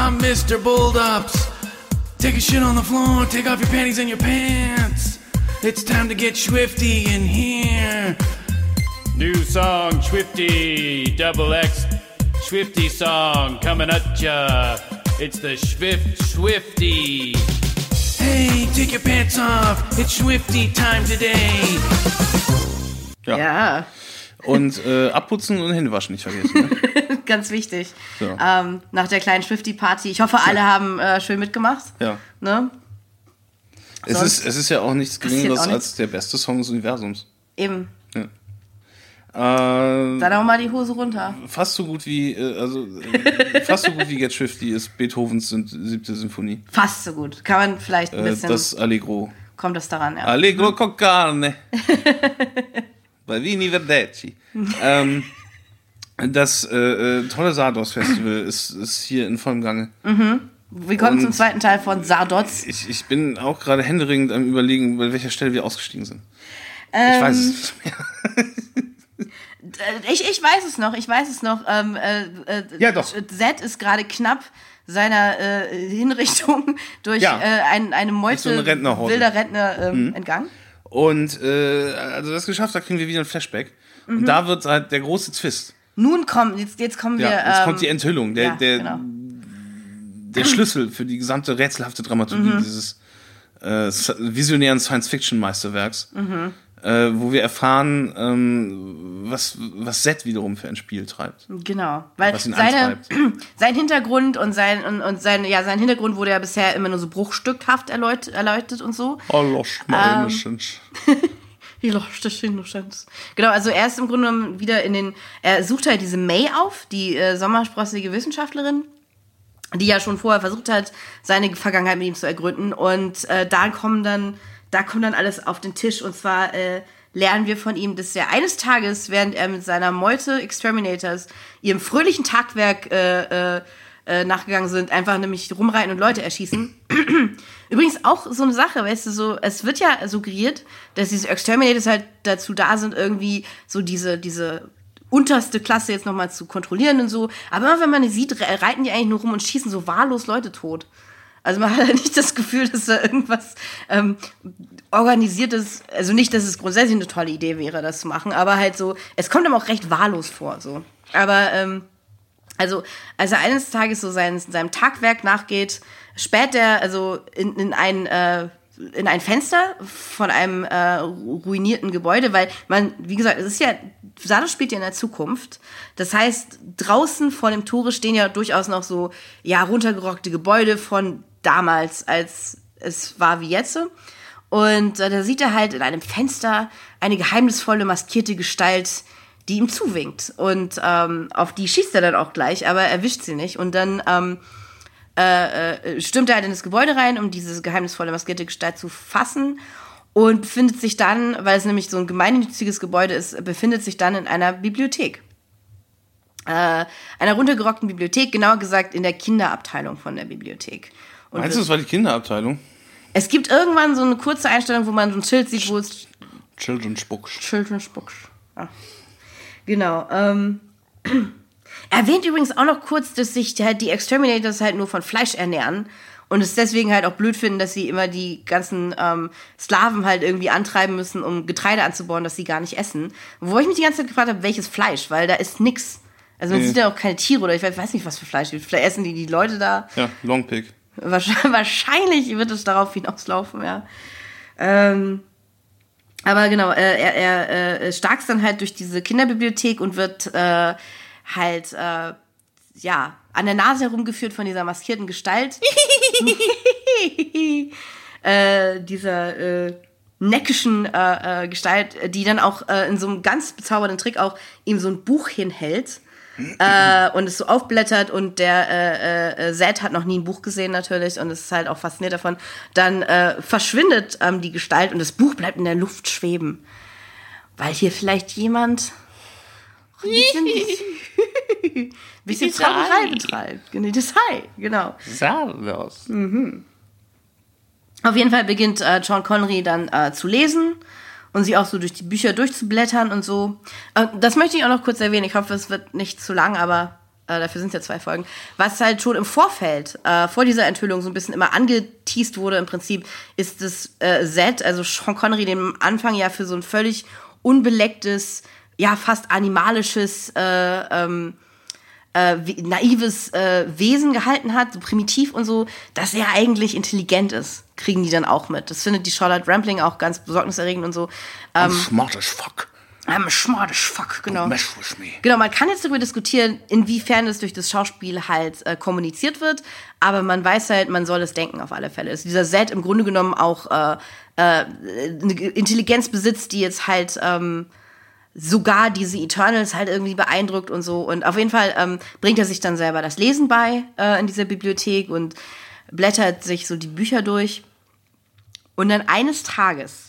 I'm Mr. Bulldops. Take a shit on the floor, take off your panties and your pants. It's time to get swifty in here. New song, Swifty, double X, Swifty song coming at ya. It's the Swifty. Hey, take your pants off, it's Swifty time today. Ja. Und abputzen und Hände waschen nicht vergessen. Ne? Ganz wichtig. So. Nach der kleinen Swifty-Party. Ich hoffe, alle haben schön mitgemacht. Ja. Ne? Es ist ja auch nichts Geringeres als der beste Song des Universums. Eben. Ja. Dann auch mal die Hose runter. Fast so gut wie Get Swifty ist Beethovens 7. Symphonie. Fast so gut. Kann man vielleicht ein bisschen... Das Allegro. Kommt das daran, ja. Allegro con carne. Bei Vini Verdecci. Das tolle Sardos-Festival ist hier in vollem Gange. Mhm. Willkommen zum zweiten Teil von Sardots. Ich bin auch gerade händeringend am Überlegen, bei welcher Stelle wir ausgestiegen sind. Ich weiß es nicht mehr. Ich weiß es noch. Ja, doch. Z ist gerade knapp seiner Hinrichtung durch eine Meute so eine Rentnerhorde. wilder Rentner entgangen. Und also das geschafft, da kriegen wir wieder ein Flashback. Und da wird halt der große Twist. Nun kommen wir. Jetzt kommt die Enthüllung. Der Schlüssel für die gesamte rätselhafte Dramaturgie dieses visionären Science-Fiction-Meisterwerks. Wo wir erfahren, was Z wiederum für ein Spiel treibt. Genau, weil was ihn sein Hintergrund und sein Hintergrund wurde ja bisher immer nur so bruchstückhaft erläutert und so. Oh, lost my innocence. Genau, also er ist im Grunde genommen wieder er sucht halt diese May auf, die sommersprossige Wissenschaftlerin, die ja schon vorher versucht hat, seine Vergangenheit mit ihm zu ergründen. Und da kommt dann alles auf den Tisch. Und zwar lernen wir von ihm, dass er eines Tages, während er mit seiner Meute Exterminators ihrem fröhlichen Tagwerk nachgegangen sind, einfach nämlich rumreiten und Leute erschießen. Übrigens auch so eine Sache, weißt du, so, es wird ja suggeriert, dass diese Exterminators halt dazu da sind, irgendwie so diese unterste Klasse jetzt nochmal zu kontrollieren und so. Aber immer wenn man die sieht, reiten die eigentlich nur rum und schießen so wahllos Leute tot. Also man hat halt nicht das Gefühl, dass da irgendwas Organisiertes, also nicht, dass es grundsätzlich eine tolle Idee wäre, das zu machen, aber halt so, es kommt ihm auch recht wahllos vor, so. Aber, also als er eines Tages so seinem Tagwerk nachgeht, späht er also in ein Fenster von einem ruinierten Gebäude, weil man, wie gesagt, es ist ja, Sardos spielt ja in der Zukunft. Das heißt, draußen vor dem Tore stehen ja durchaus noch so, ja, runtergerockte Gebäude von damals, als es war wie jetzt. Und da sieht er halt in einem Fenster eine geheimnisvolle, maskierte Gestalt, die ihm zuwinkt. Und auf die schießt er dann auch gleich, aber erwischt sie nicht. Und dann stürmt er halt in das Gebäude rein, um diese geheimnisvolle, maskierte Gestalt zu fassen. Und befindet sich dann, weil es nämlich so ein gemeinnütziges Gebäude ist, befindet sich dann in einer Bibliothek. Einer runtergerockten Bibliothek, genauer gesagt in der Kinderabteilung von der Bibliothek. Und meinst du, das war die Kinderabteilung? Es gibt irgendwann so eine kurze Einstellung, wo man so ein Schild sieht, wo es... Children's Books. Ja. Genau. Erwähnt übrigens auch noch kurz, dass sich halt die Exterminators halt nur von Fleisch ernähren und es deswegen halt auch blöd finden, dass sie immer die ganzen Sklaven halt irgendwie antreiben müssen, um Getreide anzubauen, das sie gar nicht essen. Wo ich mich die ganze Zeit gefragt habe, welches Fleisch, weil da ist nix. Also man sieht ja auch keine Tiere oder ich weiß nicht, was für Fleisch. Vielleicht essen die Leute da. Ja, Long Pig. Wahrscheinlich wird es darauf hinauslaufen, ja. Aber genau, er starkst dann halt durch diese Kinderbibliothek und wird an der Nase herumgeführt von dieser maskierten Gestalt. Dieser neckischen Gestalt, die dann auch in so einem ganz bezaubernden Trick auch ihm so ein Buch hinhält. Und es so aufblättert und der Zed hat noch nie ein Buch gesehen natürlich und ist halt auch fasziniert davon. Dann verschwindet die Gestalt und das Buch bleibt in der Luft schweben. Weil hier vielleicht jemand ein bisschen Zauberei betreibt. Detail, genau. Sardos. Auf jeden Fall beginnt Sean Connery dann zu lesen und sich auch so durch die Bücher durchzublättern und so. Das möchte ich auch noch kurz erwähnen. Ich hoffe, es wird nicht zu lang, aber dafür sind es ja 2 Folgen, was halt schon im Vorfeld, vor dieser Enthüllung so ein bisschen immer angeteast wurde im Prinzip, ist das Zed, also Sean Connery, den am Anfang ja für so ein völlig unbelecktes, ja fast animalisches, naives Wesen gehalten hat, so primitiv und so, dass er eigentlich intelligent ist, kriegen die dann auch mit. Das findet die Charlotte Rampling auch ganz besorgniserregend und so. Smart as fuck. I'm smart as fuck, genau. Don't mess with me. Genau, man kann jetzt darüber diskutieren, inwiefern das durch das Schauspiel halt kommuniziert wird, aber man weiß halt, man soll es denken auf alle Fälle. Ist dieser Zed im Grunde genommen auch eine Intelligenz besitzt, die jetzt halt sogar diese Eternals halt irgendwie beeindruckt und so. Und auf jeden Fall bringt er sich dann selber das Lesen bei in dieser Bibliothek und blättert sich so die Bücher durch. Und dann eines Tages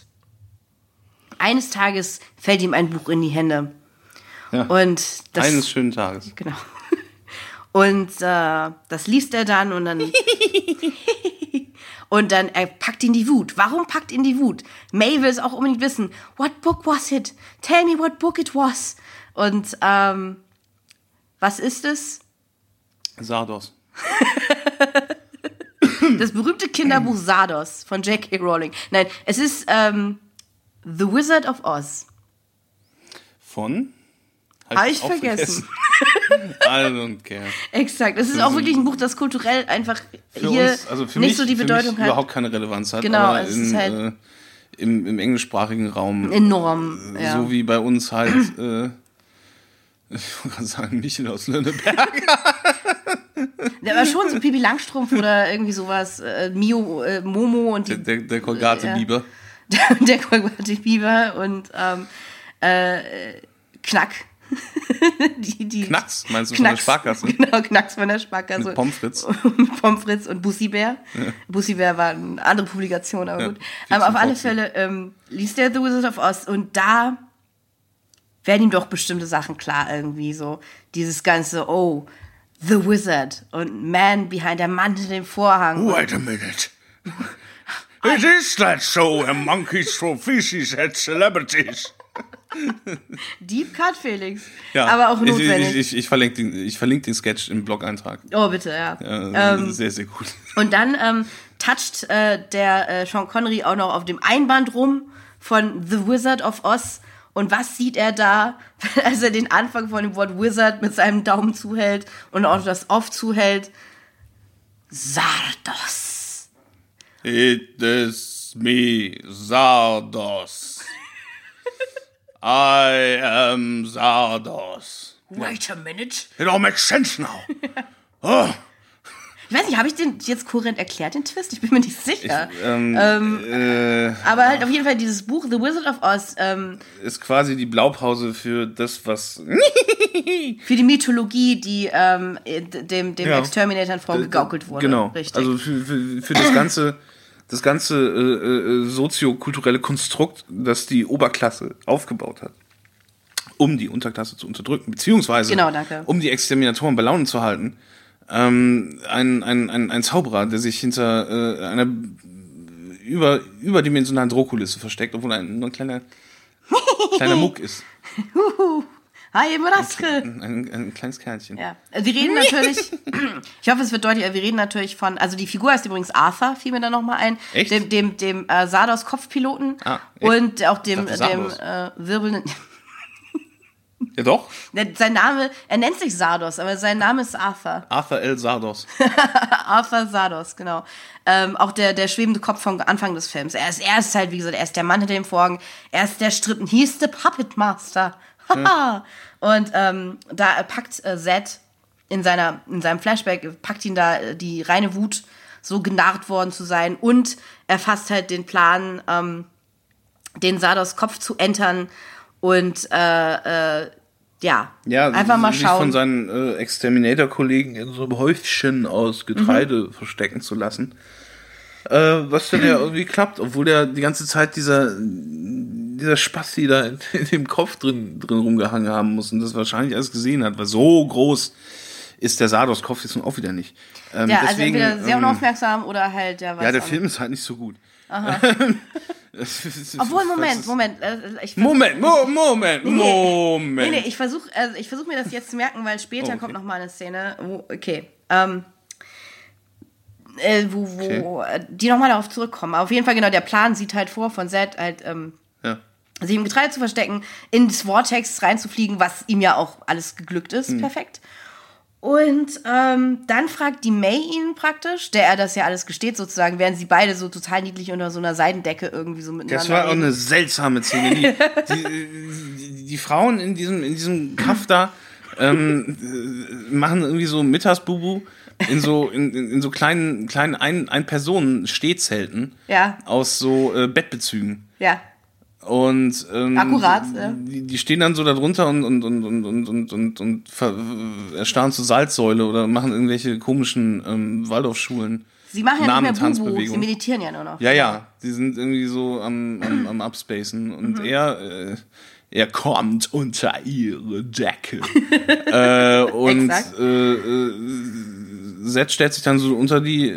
fällt ihm ein Buch in die Hände. Ja, und das, eines schönen Tages. Genau. Und das liest er dann und dann... Und dann packt ihn die Wut. Warum packt ihn die Wut? May will es auch unbedingt wissen. What book was it? Tell me what book it was. Und was ist es? Sardos. Das berühmte Kinderbuch Sardos von J.K. Rowling. Nein, es ist The Wizard of Oz. Von? Habe ich vergessen. I don't care. Exakt. Es ist auch wirklich ein Buch, das kulturell einfach hier uns, also für nicht mich, so die Bedeutung hat. Überhaupt keine Relevanz hat. Genau, aber es ist halt im englischsprachigen Raum enorm. Ja. So wie bei uns halt, ich wollte gerade sagen, Michel aus Lönneberg. Der war schon so Pipi Langstrumpf oder irgendwie sowas. Mio, Momo und die... Der Kolgate-Biber. Der Kolgate-Biber und Knack. die Knacks, meinst du, Knacks, von der Sparkasse? Genau, Knacks von der Sparkasse. Mit Pommes frites. Pommes frites und Bussi-Bär. Ja. Bussi-Bär war eine andere Publikation, aber gut. Auf alle Fälle liest der The Wizard of Oz und da werden ihm doch bestimmte Sachen klar irgendwie so. Dieses ganze, oh, The Wizard und Man behind, der Mann hinter dem Vorhang. Wait a minute. It is that show where monkeys throw feces at celebrities. Deep Cut, Felix. Ja, aber auch notwendig. Ich verlinke den Sketch im Blog-Eintrag. Oh, bitte, ja. Sehr, sehr gut. Und dann toucht der Sean Connery auch noch auf dem Einband rum von The Wizard of Oz. Und was sieht er da, als er den Anfang von dem Wort Wizard mit seinem Daumen zuhält und auch das Off zuhält? Sardos. It is me, Sardos. I am Sardos. Wait a minute. It all makes sense now. Oh. Ich weiß nicht, habe ich den jetzt kohärent erklärt, den Twist? Ich bin mir nicht sicher. Aber halt auf jeden Fall dieses Buch, The Wizard of Oz. Ist quasi die Blaupause für das, was... für die Mythologie, die dem Exterminator vorgegaukelt wurde. Genau, richtig. Also für das ganze soziokulturelle Konstrukt, das die Oberklasse aufgebaut hat, um die Unterklasse zu unterdrücken, beziehungsweise um die Exterminatoren bei Laune zu halten. Ein Zauberer, der sich hinter einer überdimensionalen Drohkulisse versteckt, obwohl er nur ein kleiner Muck ist. Hi, Maraske. Ein kleines Kerlchen. Ja. Wir reden natürlich, ich hoffe, es wird deutlich, wir reden natürlich von, also die Figur heißt übrigens Arthur, fiel mir da nochmal ein. Echt? Dem Sardos-Kopfpiloten und auch dem wirbelnden... Ja doch. Sein Name, er nennt sich Sardos, aber sein Name ist Arthur. Arthur L. Sardos. Arthur Sardos, genau. Auch der schwebende Kopf vom Anfang des Films. Er ist halt, wie gesagt, er ist der Mann hinter dem Vorhang. Er ist der Strippen. He is the Puppet Master. Haha. Und da packt Zed in seinem Flashback, packt ihn da die reine Wut, so genarrt worden zu sein. Und er fasst halt den Plan, den Sardos Kopf zu entern. Und einfach mal sich schauen. Von seinen Exterminator-Kollegen in so einem Häufchen aus Getreide verstecken zu lassen. Was dann ja irgendwie klappt, obwohl der die ganze Zeit dieser Spasti da in dem Kopf drin rumgehangen haben muss und das wahrscheinlich alles gesehen hat, weil so groß ist der Sardos-Kopf jetzt nun auch wieder nicht. Also entweder sehr unaufmerksam oder halt der Film ist halt nicht so gut. Obwohl, Moment. Nee, ich versuch mir das jetzt zu merken, weil später kommt noch mal eine Szene, wo die nochmal darauf zurückkommen. Auf jeden Fall, genau, der Plan sieht halt vor, von Zed halt, sich im Getreide zu verstecken, ins Vortex reinzufliegen, was ihm ja auch alles geglückt ist, perfekt. Und dann fragt die May ihn praktisch, der er das ja alles gesteht sozusagen, während sie beide so total niedlich unter so einer Seidendecke irgendwie so miteinander Das war auch eine seltsame Szene. Die Frauen in diesem Kaff da machen irgendwie so Mittagsbubu in so kleinen Ein-Personen-Stehzelten aus so Bettbezügen. Ja. Und akkurat, die stehen dann so da drunter und erstarren zur Salzsäule oder machen irgendwelche komischen Waldorfschulen. Sie machen ja nicht mehr Bubu, sie meditieren ja nur noch. Ja, die sind irgendwie so am Upspacen und er kommt unter ihre Decke. Und Zed stellt sich dann so unter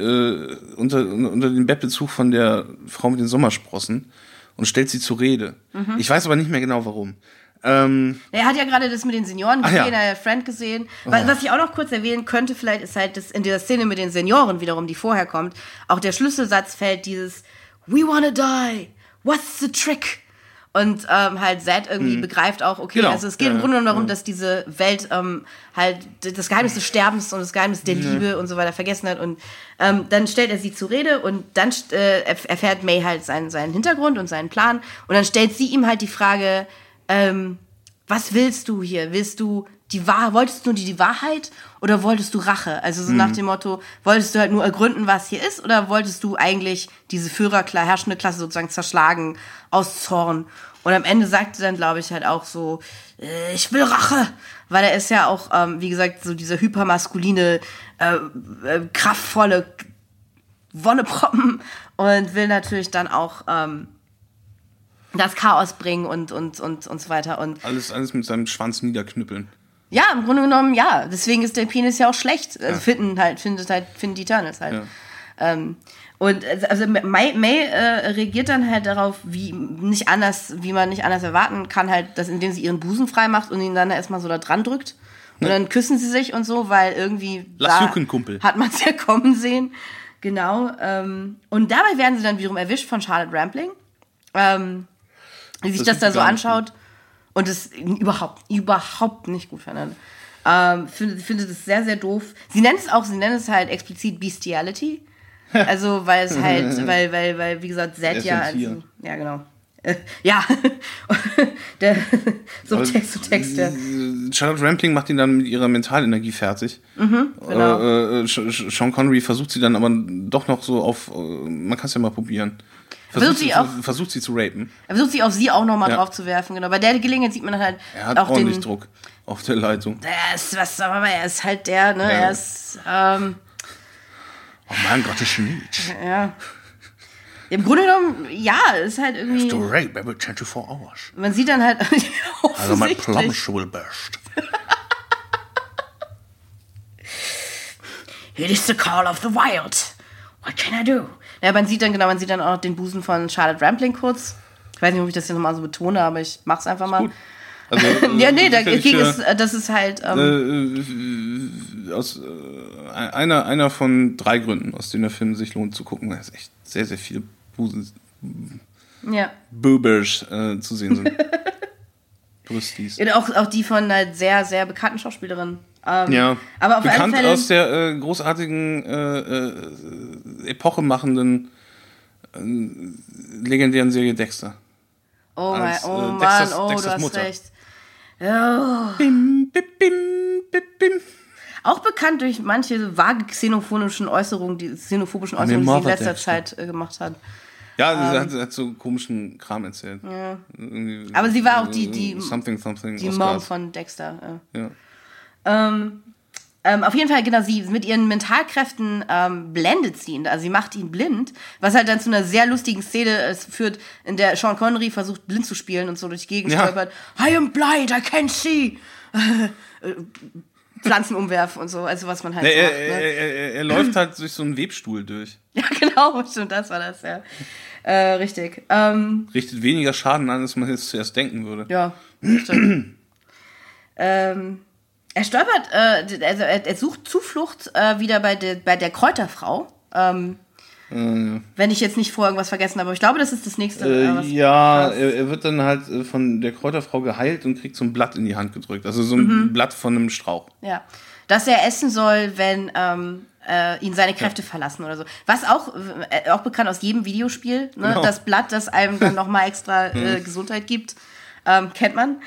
den Bettbezug von der Frau mit den Sommersprossen und stellt sie zur Rede. Ich weiß aber nicht mehr genau, warum. Er hat ja gerade das mit den Senioren gesehen, er hat Friend gesehen. Was ich auch noch kurz erwähnen könnte, vielleicht ist halt das in dieser Szene mit den Senioren wiederum, die vorher kommt, auch der Schlüsselsatz fällt dieses We wanna die, what's the trick? Und halt Zed irgendwie begreift auch, okay, genau. Also es geht im Grunde genommen darum, dass diese Welt halt das Geheimnis des Sterbens und das Geheimnis der Liebe und so weiter vergessen hat. Und dann stellt er sie zur Rede und dann erfährt May halt seinen Hintergrund und seinen Plan. Und dann stellt sie ihm halt die Frage, was willst du hier? Wolltest du nur die Wahrheit oder wolltest du Rache? Also so nach dem Motto, wolltest du halt nur ergründen, was hier ist, oder wolltest du eigentlich diese herrschende Klasse sozusagen zerschlagen aus Zorn? Und am Ende sagte dann, glaube ich, halt auch so, ich will Rache, weil er ist ja auch, wie gesagt, so dieser hypermaskuline, kraftvolle Wonneproppen und will natürlich dann auch das Chaos bringen und so weiter. Und alles mit seinem Schwanz niederknüppeln. Ja, im Grunde genommen, ja. Deswegen ist der Penis ja auch schlecht. Also finden die Eternals halt. Ja. Und also May reagiert dann halt darauf, wie man nicht anders erwarten kann, halt, dass indem sie ihren Busen frei macht und ihn dann erstmal so da dran drückt. Und dann küssen sie sich und so, weil irgendwie hat man es ja kommen sehen. Genau. Und dabei werden sie dann wiederum erwischt von Charlotte Rampling. Wie sich das da so anschaut und es überhaupt nicht gut findet. Finde das sehr, sehr doof. Sie nennen es halt explizit Bestiality. Also, weil es halt, weil wie gesagt, Zed ja. Also, ja, genau. So Text. Ja. Charlotte Rampling macht ihn dann mit ihrer Mentalenergie fertig. Genau. Sean Connery versucht sie dann aber doch noch so auf, man kann es ja mal probieren. Versucht sie zu rapen. Er versucht sie auf sie auch nochmal drauf zu werfen, genau. Bei der Gelegenheit sieht man dann halt er hat auch ordentlich Druck auf der Leitung. Er ist halt der, ne, er ist, oh mein Gott, ist nicht. Ja. Im Grunde genommen, ja, ist halt irgendwie... To rape every 24 hours. Man sieht dann halt also my plums will burst. It is the call of the wild. What can I do? Ja, man sieht dann auch den Busen von Charlotte Rampling kurz. Ich weiß nicht, ob ich das jetzt nochmal so betone, aber ich mach's einfach mal. Also, ja, nee, das ist halt... aus einer von 3 Gründen, aus denen der Film sich lohnt zu gucken, weil es echt sehr, sehr viele Boobers zu sehen sind. Brüstis. Ja, auch die von einer sehr, sehr bekannten Schauspielerin. Ja, aber auf bekannt alle Fälle, aus der großartigen, epochemachenden, legendären Serie Dexter. Oh Mann, Dexters du hast Mutter. recht. Oh. Bim, bim, bim, bim, bim. Auch bekannt durch manche vage xenophobischen Äußerungen, die sie in letzter Zeit gemacht hat. Ja, sie hat so komischen Kram erzählt. Ja. Aber sie war auch die die Mom von Dexter. Ja. Auf jeden Fall, genau, sie mit ihren Mentalkräften blendet sie ihn. Also sie macht ihn blind, was halt dann zu einer sehr lustigen Szene führt, in der Sean Connery versucht, blind zu spielen und so durch die Gegend stolpert. I am blind, I can't see. Pflanzen umwerfen und so, also was man halt macht. Er läuft halt durch so einen Webstuhl durch. Ja, genau, stimmt, das war das, ja. Richtig. Richtet weniger Schaden an, als man jetzt zuerst denken würde. Ja, stimmt. Er stolpert, also er sucht Zuflucht wieder bei der Kräuterfrau. Wenn ich jetzt nicht vorher irgendwas vergessen habe. Aber ich glaube, das ist das nächste. Er wird dann halt von der Kräuterfrau geheilt und kriegt so ein Blatt in die Hand gedrückt. Also so ein Blatt von einem Strauch. Ja. Dass er essen soll, wenn ihn seine Kräfte verlassen oder so. Was auch bekannt aus jedem Videospiel. Ne? Genau. Das Blatt, das einem dann nochmal extra Gesundheit gibt. Kennt man.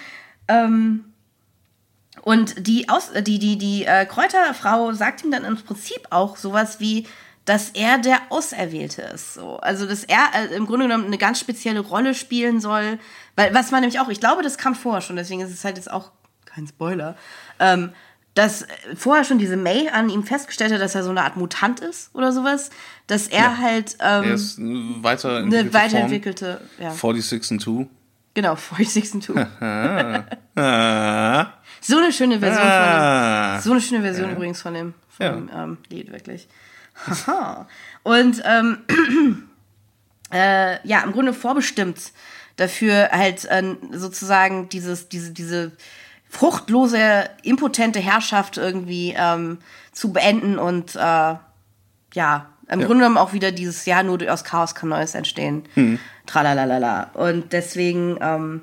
Und die Kräuterfrau sagt ihm dann im Prinzip auch sowas wie, dass er der Auserwählte ist. So. Also, dass er im Grunde genommen eine ganz spezielle Rolle spielen soll. Weil, was man nämlich auch, ich glaube, das kam vorher schon, deswegen ist es halt jetzt auch kein Spoiler, dass vorher schon diese May an ihm festgestellt hat, dass er so eine Art Mutant ist oder sowas. Dass er halt er ist eine weiterentwickelte ja. 46 and 2. Genau, 46 and 2. So eine schöne Version so eine schöne Version übrigens von dem Lied, wirklich. Und im Grunde vorbestimmt dafür halt sozusagen diese fruchtlose, impotente Herrschaft irgendwie zu beenden und im Grunde genommen auch wieder dieses nur aus Chaos kann Neues entstehen. Tralalala. Und deswegen,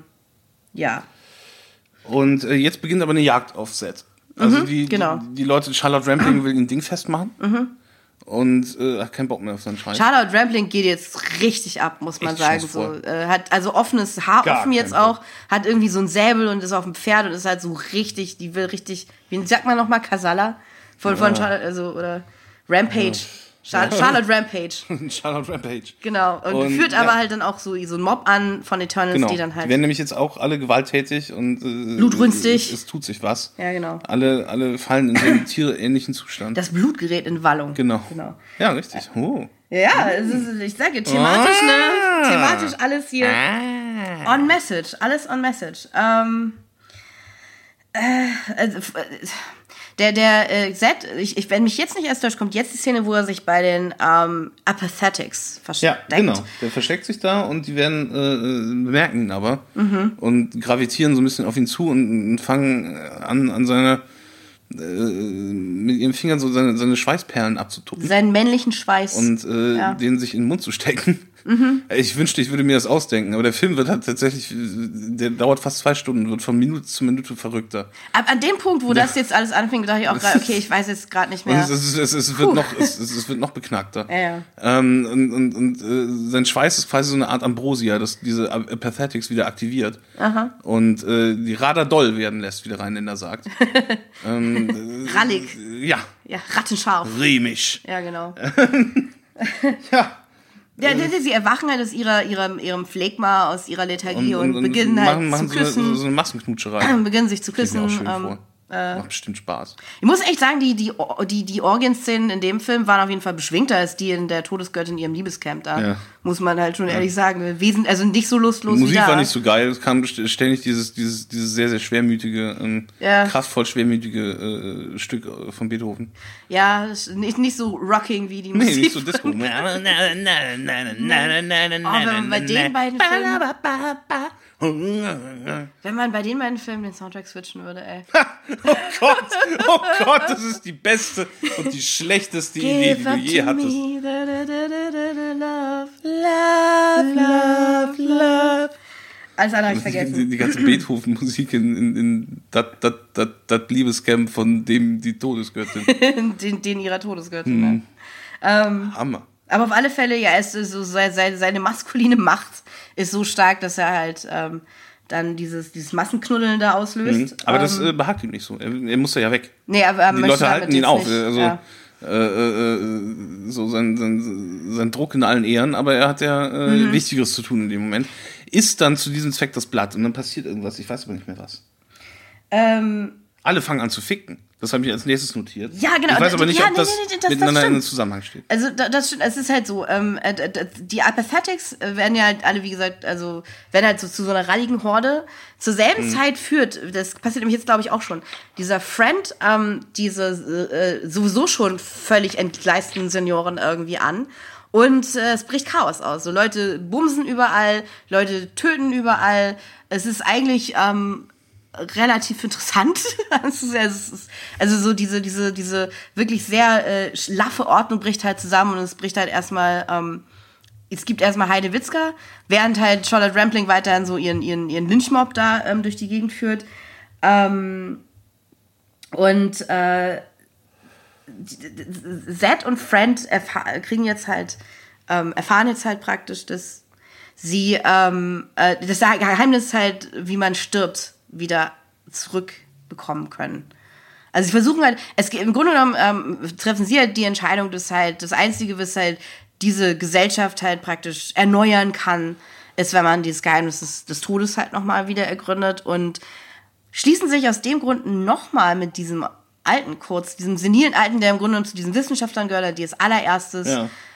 Und jetzt beginnt aber eine Jagd auf Set. Also die Leute, Charlotte Rampling will ein Ding festmachen. Und hat keinen Bock mehr auf seinen Scheiß. Charlotte Rampling geht jetzt richtig ab, muss man sagen. So, hat also offenes Haar offen jetzt auch, hat irgendwie so ein Säbel und ist auf dem Pferd und ist halt so richtig, die will richtig, wie sagt man nochmal, Kasala? Von Charlotte, oder Rampage. Charlotte Rampage. Charlotte Rampage. Genau. Und führt aber halt dann auch so einen Mob an von Eternals, die dann halt. Die werden nämlich jetzt auch alle gewalttätig und blutrünstig. Es tut sich was. Ja, genau. Alle fallen in so einen tierähnlichen Zustand. Das Blut gerät in Wallung. Genau. Ja, richtig. Ja, ich sage thematisch, thematisch alles hier on message. Alles on message. Wenn mich jetzt nicht erst täuscht, kommt jetzt die Szene, wo er sich bei den Apathetics versteckt. Ja, genau. Der versteckt sich da und die werden bemerken ihn aber und gravitieren so ein bisschen auf ihn zu und fangen an seine mit ihren Fingern so seine Schweißperlen abzutupfen. Seinen männlichen Schweiß. Und den sich in den Mund zu stecken. Ich wünschte, ich würde mir das ausdenken, aber der Film wird halt tatsächlich, der dauert fast 2 Stunden, wird von Minute zu Minute verrückter. Aber an dem Punkt, wo das jetzt alles anfing, dachte ich auch gerade, okay, ich weiß jetzt gerade nicht mehr. Es wird noch beknackter. Ja. Und sein Schweiß ist quasi so eine Art Ambrosia, das diese Apathetics wieder aktiviert. Aha. Und die Radar doll werden lässt, wie der Rheinländer sagt. Rallig. Ja, rattenscharf. Riemisch. Ja, genau. Ja. Ja, sie erwachen halt aus ihrem Phlegma, aus ihrer Lethargie und beginnen halt zu küssen. So eine Massenknutscherei. Beginnen sich zu küssen. Macht bestimmt Spaß. Ich muss echt sagen, die Orgien-Szenen in dem Film waren auf jeden Fall beschwingter als die in der Todesgöttin in ihrem Liebescamp da. Ja. Muss man halt schon ehrlich sagen. Also nicht so lustlos wie da. Die Musik war nicht so geil. Es kam ständig dieses sehr, sehr schwermütige, kraftvoll schwermütige Stück von Beethoven. Ja, nicht so rocking wie die Musik. Nee, nicht so Disco. Wenn man bei den beiden Filmen... Wenn man bei den beiden Filmen den Soundtrack switchen würde, ey. Oh Gott, das ist die beste und die schlechteste Idee, die du je hattest. Love. Alles andere habe ich vergessen. Die ganze Beethoven-Musik in das Liebescamp von dem die Todesgöttin. den ihrer Todesgöttin. Hammer. Aber auf alle Fälle, es ist so seine maskuline Macht ist so stark, dass er halt dann dieses Massenknuddeln da auslöst. Aber das behagt ihm nicht so. Er muss ja weg. Nee, aber die Leute halten ihn auf. Also, so sein Druck in allen Ehren, aber er hat ja Wichtigeres zu tun in dem Moment. Ist dann zu diesem Zweck das Blatt und dann passiert irgendwas. Ich weiß aber nicht mehr was. Alle fangen an zu ficken. Das habe ich als nächstes notiert. Ja, genau. Ich weiß aber nicht, ob das miteinander in einem Zusammenhang steht. Also das stimmt. Es ist halt so, die Apathetics werden ja halt alle, wie gesagt, also werden halt so zu so einer ralligen Horde. Zur selben Zeit führt, das passiert nämlich jetzt, glaube ich, auch schon, dieser Friend diese sowieso schon völlig entgleisten Senioren irgendwie an. Und es bricht Chaos aus. So Leute bumsen überall, Leute töten überall. Es ist eigentlich relativ interessant. Also so diese wirklich sehr schlaffe Ordnung bricht halt zusammen und es bricht halt erstmal, es gibt erstmal Heide Witzka, während halt Charlotte Rampling weiterhin so ihren Lynchmob da durch die Gegend führt. Zed und Friend erfahren jetzt halt praktisch, dass sie das Geheimnis halt, wie man stirbt, wieder zurückbekommen können. Also sie versuchen halt, im Grunde genommen treffen sie halt die Entscheidung, dass halt das Einzige, was halt diese Gesellschaft halt praktisch erneuern kann, ist, wenn man dieses Geheimnis des Todes halt nochmal wieder ergründet und schließen sich aus dem Grund nochmal mit diesem Alten diesem senilen Alten, der im Grunde genommen zu diesen Wissenschaftlern gehört, die als allererstes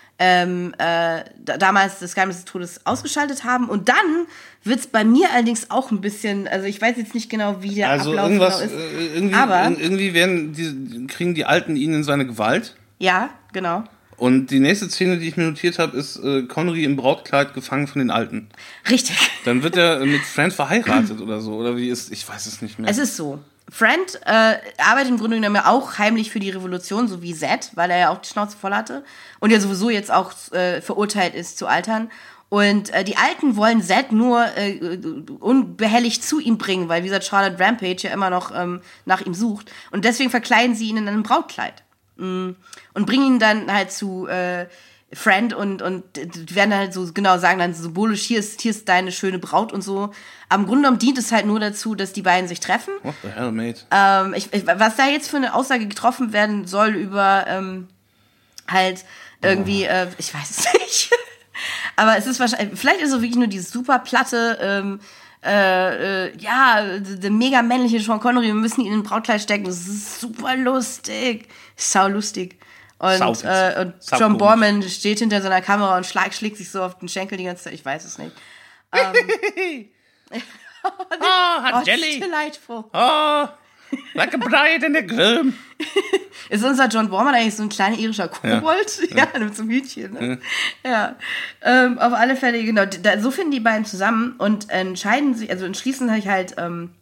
damals das Geheimnis des Todes ausgeschaltet haben. Und dann wird es bei mir allerdings auch ein bisschen, also ich weiß jetzt nicht genau, wie der Ablauf genau ist. Irgendwie kriegen die Alten ihn in seine Gewalt. Ja, genau. Und die nächste Szene, die ich mir notiert habe, ist Connery im Brautkleid gefangen von den Alten. Richtig. Dann wird er mit Friend verheiratet oder so. Oder wie ist, ich weiß es nicht mehr. Es ist so. Friend arbeitet im Grunde genommen auch heimlich für die Revolution, so wie Zed, weil er ja auch die Schnauze voll hatte und ja sowieso jetzt auch verurteilt ist zu altern. Und die Alten wollen Zed nur unbehelligt zu ihm bringen, weil wie gesagt Charlotte Rampage ja immer noch nach ihm sucht. Und deswegen verkleiden sie ihn in einem Brautkleid und bringen ihn dann halt zu Friend und die werden halt so genau sagen dann symbolisch, hier ist deine schöne Braut und so. Aber im Grunde genommen dient es halt nur dazu, dass die beiden sich treffen. What the hell, mate? Was da jetzt für eine Aussage getroffen werden soll über halt irgendwie, ich weiß es nicht. Aber es ist wahrscheinlich, vielleicht ist es wirklich nur die super platte, der mega männliche Sean Connery, wir müssen ihn in ein Brautkleid stecken, das ist super lustig. Sau lustig. Und John Borman steht hinter seiner Kamera und schlägt sich so auf den Schenkel die ganze Zeit. Ich weiß es nicht. Jelly. Delightful. Oh, like a bride in a groom. Ist unser John Borman eigentlich so ein kleiner irischer Kobold? Ja, mit so einem Hütchen. Ne? Ja. Auf alle Fälle, genau. So finden die beiden zusammen und entschließen sich halt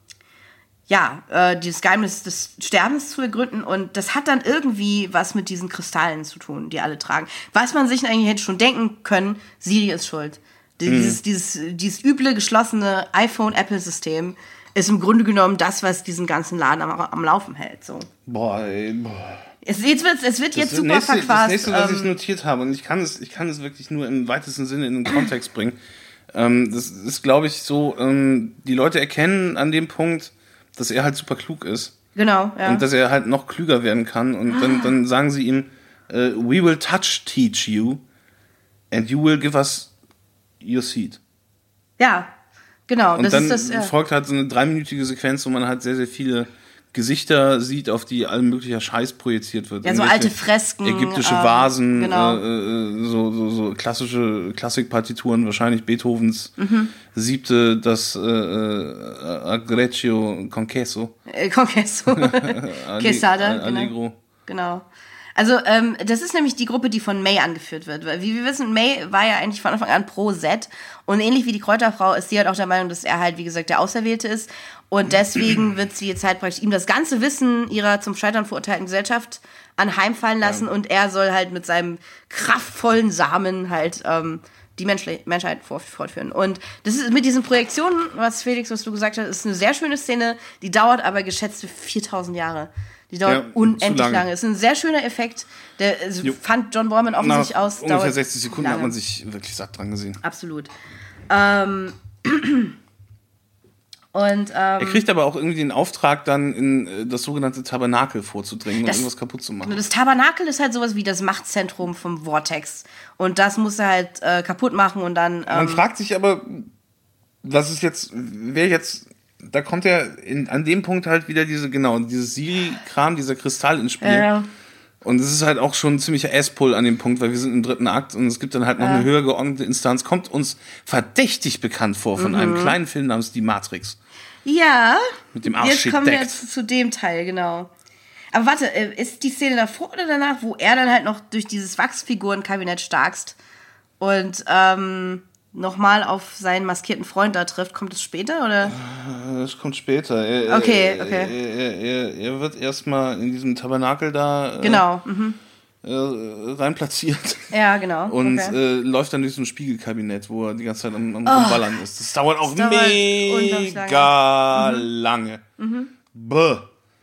dieses Geheimnis des Sterbens zu ergründen und das hat dann irgendwie was mit diesen Kristallen zu tun, die alle tragen. Was man sich eigentlich hätte schon denken können, Siri ist schuld. Dieses üble, geschlossene iPhone-Apple-System ist im Grunde genommen das, was diesen ganzen Laden am Laufen hält. So. Boah. Es wird jetzt super verquast. Das nächste, was ich notiert habe, und ich kann es wirklich nur im weitesten Sinne in den Kontext bringen, das ist, glaube ich, so, die Leute erkennen an dem Punkt, dass er halt super klug ist. Genau, ja. Und dass er halt noch klüger werden kann. Und dann sagen sie ihm, we will teach you and you will give us your seed. Ja, genau. Und dann folgt halt so eine 3-minütige Sequenz, wo man halt sehr, sehr viele Gesichter sieht, auf die all möglicher Scheiß projiziert wird. Ja, so alte Fresken. Ägyptische Vasen, genau. So klassische Klassikpartituren, wahrscheinlich Beethovens 7. das Agreccio con Queso. Quesada, Allegro. Genau. Also, das ist nämlich die Gruppe, die von May angeführt wird. Weil, wie wir wissen, May war ja eigentlich von Anfang an pro Zed. Und ähnlich wie die Kräuterfrau ist sie halt auch der Meinung, dass er halt, wie gesagt, der Auserwählte ist. Und deswegen wird sie jetzt halt praktisch ihm das ganze Wissen ihrer zum Scheitern verurteilten Gesellschaft anheimfallen lassen. Ja. Und er soll halt mit seinem kraftvollen Samen halt die Menschheit fortführen. Und das ist mit diesen Projektionen, was du gesagt hast, ist eine sehr schöne Szene. Die dauert aber geschätzte 4000 Jahre. Die dauert unendlich lange. Das ist ein sehr schöner Effekt. Der fand John Borman offensichtlich aus. Ungefähr 60 Sekunden hat man sich wirklich satt dran gesehen. Absolut. Er kriegt aber auch irgendwie den Auftrag, dann in das sogenannte Tabernakel vorzudringen und irgendwas kaputt zu machen. Das Tabernakel ist halt sowas wie das Machtzentrum vom Vortex. Und das muss er halt kaputt machen und dann... Man fragt sich aber, wer jetzt da kommt ja an dem Punkt halt wieder dieses Siri-Kram, dieser Kristall ins Spiel. Ja. Und es ist halt auch schon ein ziemlicher Ass-Pull an dem Punkt, weil wir sind im 3. Akt und es gibt dann halt noch eine höher geordnete Instanz. Kommt uns verdächtig bekannt vor von einem kleinen Film namens Die Matrix. Ja. Mit dem Arschidekt. Jetzt kommen wir jetzt zu dem Teil, genau. Aber warte, ist die Szene davor oder danach, wo er dann halt noch durch dieses Wachsfigurenkabinett starkst und nochmal auf seinen maskierten Freund da trifft? Kommt es später, oder? Das kommt später. Okay. Er wird erstmal in diesem Tabernakel da genau. rein platziert. Ja, genau. Und läuft dann durch so ein Spiegelkabinett, wo er die ganze Zeit am Rumballern ist. Das dauert auch mega lange. Bäh.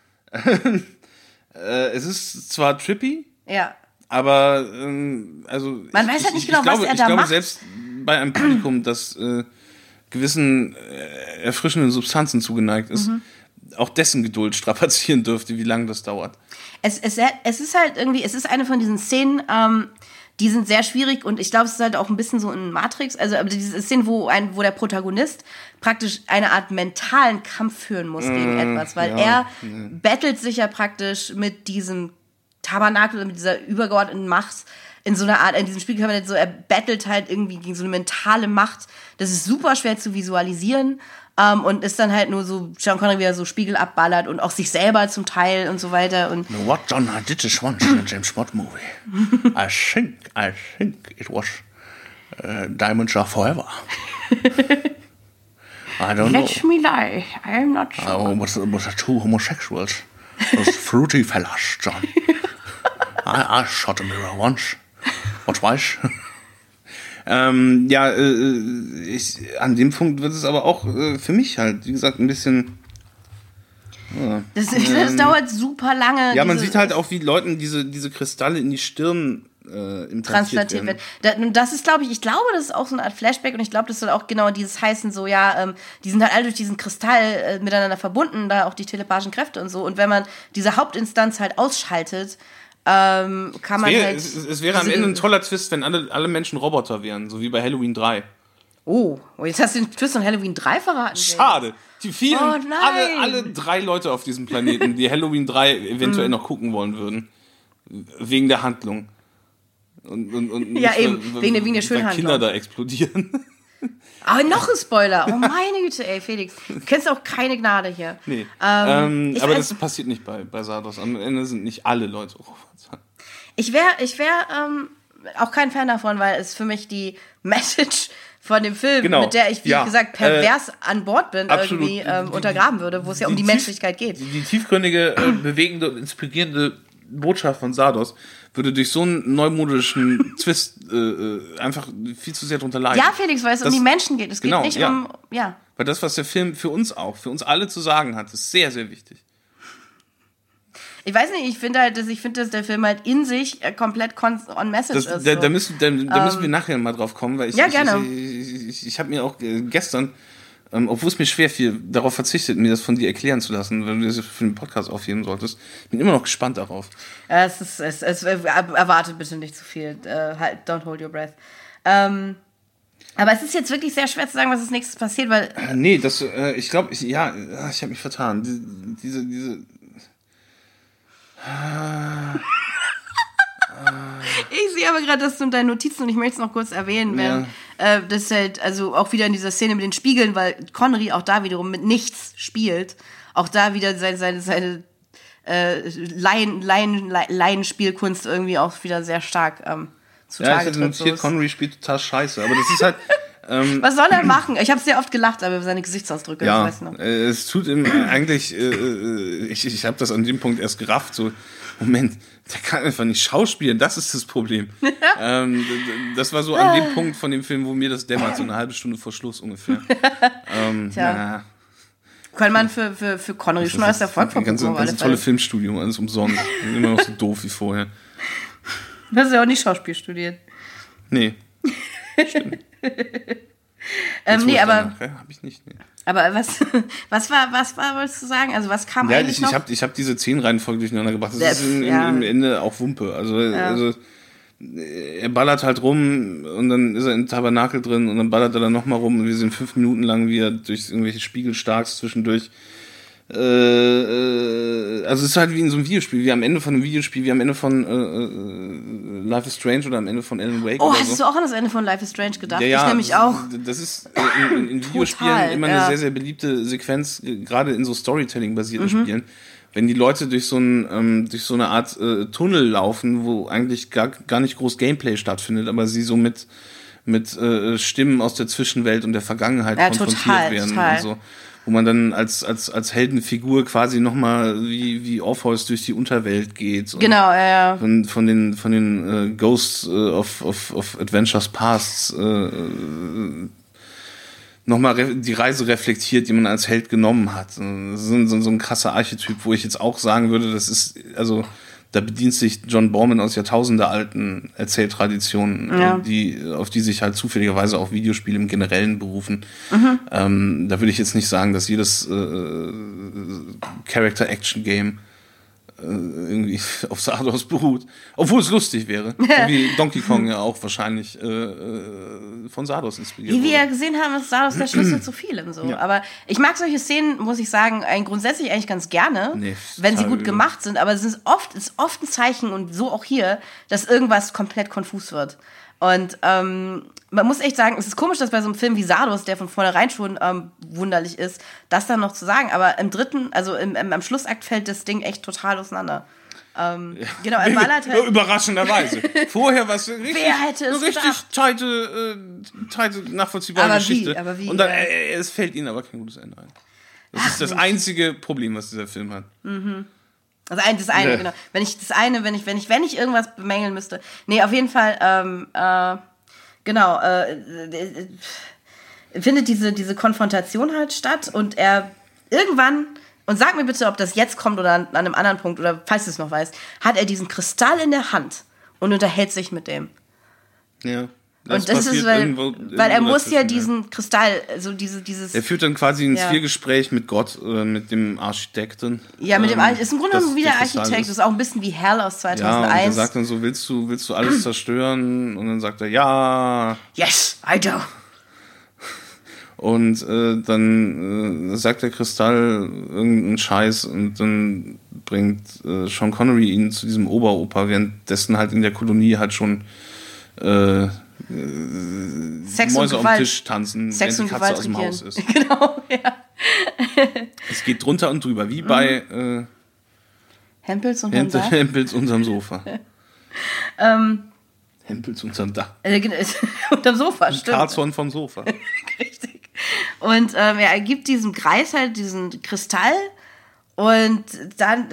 Es ist zwar trippy, aber also man weiß halt nicht genau, was er da macht. Ich glaube, selbst bei einem Publikum, das gewissen erfrischenden Substanzen zugeneigt ist, auch dessen Geduld strapazieren dürfte, wie lange das dauert. Es ist halt irgendwie, es ist eine von diesen Szenen, die sind sehr schwierig und ich glaube, es ist halt auch ein bisschen so in Matrix, also diese Szene, wo der Protagonist praktisch eine Art mentalen Kampf führen muss gegen etwas, weil er battelt sich ja praktisch mit diesem Tabernakel, mit dieser übergeordneten Macht in so einer Art, in diesem Spielkabinett, so er battelt halt irgendwie gegen so eine mentale Macht. Das ist super schwer zu visualisieren und ist dann halt nur so, Sean Connery wieder so Spiegel abballert und auch sich selber zum Teil und so weiter. Und what John I did this once in a James Bond movie. I think it was Diamonds Are Forever. I don't know. Let me lie, I'm not sure. Was two homosexuals. Those fruity fellas, John. I shot a mirror once. Or twice. An dem Punkt wird es aber auch für mich halt, wie gesagt, ein bisschen... Das dauert super lange. Ja, man sieht halt auch, wie Leuten diese Kristalle in die Stirn implantiert werden. Das ist, glaube ich glaube, das ist auch so eine Art Flashback und ich glaube, das soll auch genau dieses heißen, so, die sind halt alle durch diesen Kristall miteinander verbunden, da auch die telepathischen Kräfte und so. Und wenn man diese Hauptinstanz halt ausschaltet, kann man es wäre am Ende ein toller Twist, wenn alle Menschen Roboter wären, so wie bei Halloween 3. Oh, jetzt hast du den Twist von Halloween 3 verraten. Schade. Die vielen, alle 3 Leute auf diesem Planeten, die Halloween 3 eventuell noch gucken wollen würden. Wegen der Handlung. Und ja, eben, wegen der schönen Handlung. Kinder da explodieren. Aber noch ein Spoiler. Oh, meine Güte, ey, Felix. Du kennst auch keine Gnade hier. Nee. Aber das passiert nicht bei Sardos. Am Ende sind nicht alle Leute Roboter. Ich wär auch kein Fan davon, weil es für mich die Message von dem Film, mit der ich, wie gesagt, pervers an Bord bin, absolut. irgendwie untergraben würde, wo es ja um die Menschlichkeit geht. Die tiefgründige, bewegende und inspirierende Botschaft von Sardos würde durch so einen neumodischen Twist einfach viel zu sehr drunter leiden. Ja, Felix, weil es um die Menschen geht. Es geht nicht um... Ja. Weil das, was der Film für uns alle zu sagen hat, ist sehr, sehr wichtig. Ich weiß nicht, ich finde, dass der Film halt in sich komplett on message ist. Da müssen wir nachher mal drauf kommen, weil gerne. Ich habe mir auch gestern, obwohl es mir schwer fiel, darauf verzichtet, mir das von dir erklären zu lassen, wenn du das für den Podcast aufheben solltest. Bin immer noch gespannt darauf. Erwarte bitte nicht zu viel. Don't hold your breath. Aber es ist jetzt wirklich sehr schwer zu sagen, was als nächstes passiert, weil... Nee, ich glaube, ich habe mich vertan. Diese Ich sehe aber gerade, dass du in deinen Notizen, und ich möchte es noch kurz erwähnen, das halt, also auch wieder in dieser Szene mit den Spiegeln, weil Connery auch da wiederum mit nichts spielt, auch da wieder seine Laienspielkunst irgendwie auch wieder sehr stark zutage tritt. Ja, Connery spielt total scheiße, aber das ist halt... was soll er machen? Ich habe sehr oft gelacht, aber seine Gesichtsausdrücke, ja, das weiß ich noch. Es tut ihm eigentlich, ich habe das an dem Punkt erst gerafft, so, Moment, der kann einfach nicht schauspielen, das ist das Problem. Das war so an dem Punkt von dem Film, wo mir das dämmert, so eine halbe Stunde vor Schluss ungefähr. Kann man für Connery schon als Erfolg verbuchen. Ganz tolle Filmstudium, alles umsonst. Immer noch so doof wie vorher. Du hast ja auch nicht Schauspiel studiert. Nee. Stimmt. Nee, aber... Hab ich nicht, nee. Aber was wolltest du sagen? Also was kam eigentlich noch? Ich hab diese 10 Reihenfolge durcheinander gebracht. Das ist im Ende auch Wumpe. Also er ballert halt rum und dann ist er im Tabernakel drin und dann ballert er dann nochmal rum und wir sehen 5 Minuten lang, wie er durch irgendwelche Spiegelstarks zwischendurch also es ist halt wie in so einem Videospiel, wie am Ende von einem Videospiel, wie am Ende von Life is Strange oder am Ende von Alan Wake. Oh, hast du auch an das Ende von Life is Strange gedacht? Ja, ich nämlich auch. Das ist in Videospielen immer eine sehr, sehr beliebte Sequenz, gerade in so Storytelling-basierten Spielen. Wenn die Leute durch so eine Art Tunnel laufen, wo eigentlich gar nicht groß Gameplay stattfindet, aber sie so mit Stimmen aus der Zwischenwelt und der Vergangenheit konfrontiert werden und so. Wo man dann als Heldenfigur quasi nochmal wie Orpheus durch die Unterwelt geht. Und genau, ja. Von den Ghosts of Adventures Past nochmal die Reise reflektiert, die man als Held genommen hat. Das ist so ein krasser Archetyp, wo ich jetzt auch sagen würde, das ist, also da bedient sich John Borman aus jahrtausendealten Erzähltraditionen, auf die sich halt zufälligerweise auch Videospiele im Generellen berufen. Da würde ich jetzt nicht sagen, dass jedes Character-Action-Game irgendwie auf Sardos beruht. Obwohl es lustig wäre. Wie Donkey Kong ja auch wahrscheinlich von Sardos inspiriert wurde. Wie wir ja gesehen haben, ist Sardos der Schlüssel zu vielem. So. Ja. Aber ich mag solche Szenen, muss ich sagen, grundsätzlich eigentlich ganz gerne, wenn sie gut gemacht sind. Aber es ist oft ein Zeichen, und so auch hier, dass irgendwas komplett konfus wird. Und man muss echt sagen, es ist komisch, dass bei so einem Film wie Sardos, der von vornherein schon wunderlich ist, das dann noch zu sagen. Aber im dritten, also am Schlussakt fällt das Ding echt total auseinander. Genau, er ballert halt. Überraschenderweise. Vorher war es richtig, wer hätte es richtig tighte, nachvollziehbare aber Geschichte. Aber wie? Und dann, es fällt ihnen aber kein gutes Ende ein. Das ist das einzige Problem, was dieser Film hat. Mhm. Also das eine, genau. Wenn ich irgendwas bemängeln müsste. Nee, auf jeden Fall, findet diese Konfrontation halt statt und er irgendwann, und sag mir bitte, ob das jetzt kommt oder an einem anderen Punkt, oder falls du es noch weißt, hat er diesen Kristall in der Hand und unterhält sich mit dem. Ja. Und das ist, weil er muss ja diesen Kristall, also dieses... Er führt dann quasi ein Zwiegespräch mit Gott oder mit dem Architekten. Ja, mit dem ist im Grunde genommen wie der Architekt, das ist auch ein bisschen wie Hell aus 2001. Ja, und er sagt dann so, willst du alles zerstören? Und dann sagt er, ja. Yes, I do. Und dann sagt der Kristall irgendeinen Scheiß und dann bringt Sean Connery ihn zu diesem Oberoper, währenddessen halt in der Kolonie halt schon Mäuse am Tisch tanzen, Sex wenn die Katze aus dem Haus ist. Genau, ja. Es geht drunter und drüber, wie bei Hempels unterm Sofa. Hempels unterm Dach. Unterm Sofa, stimmt. Karlsson vom Sofa. Richtig. Und er gibt diesem Greis halt diesen Kristall und dann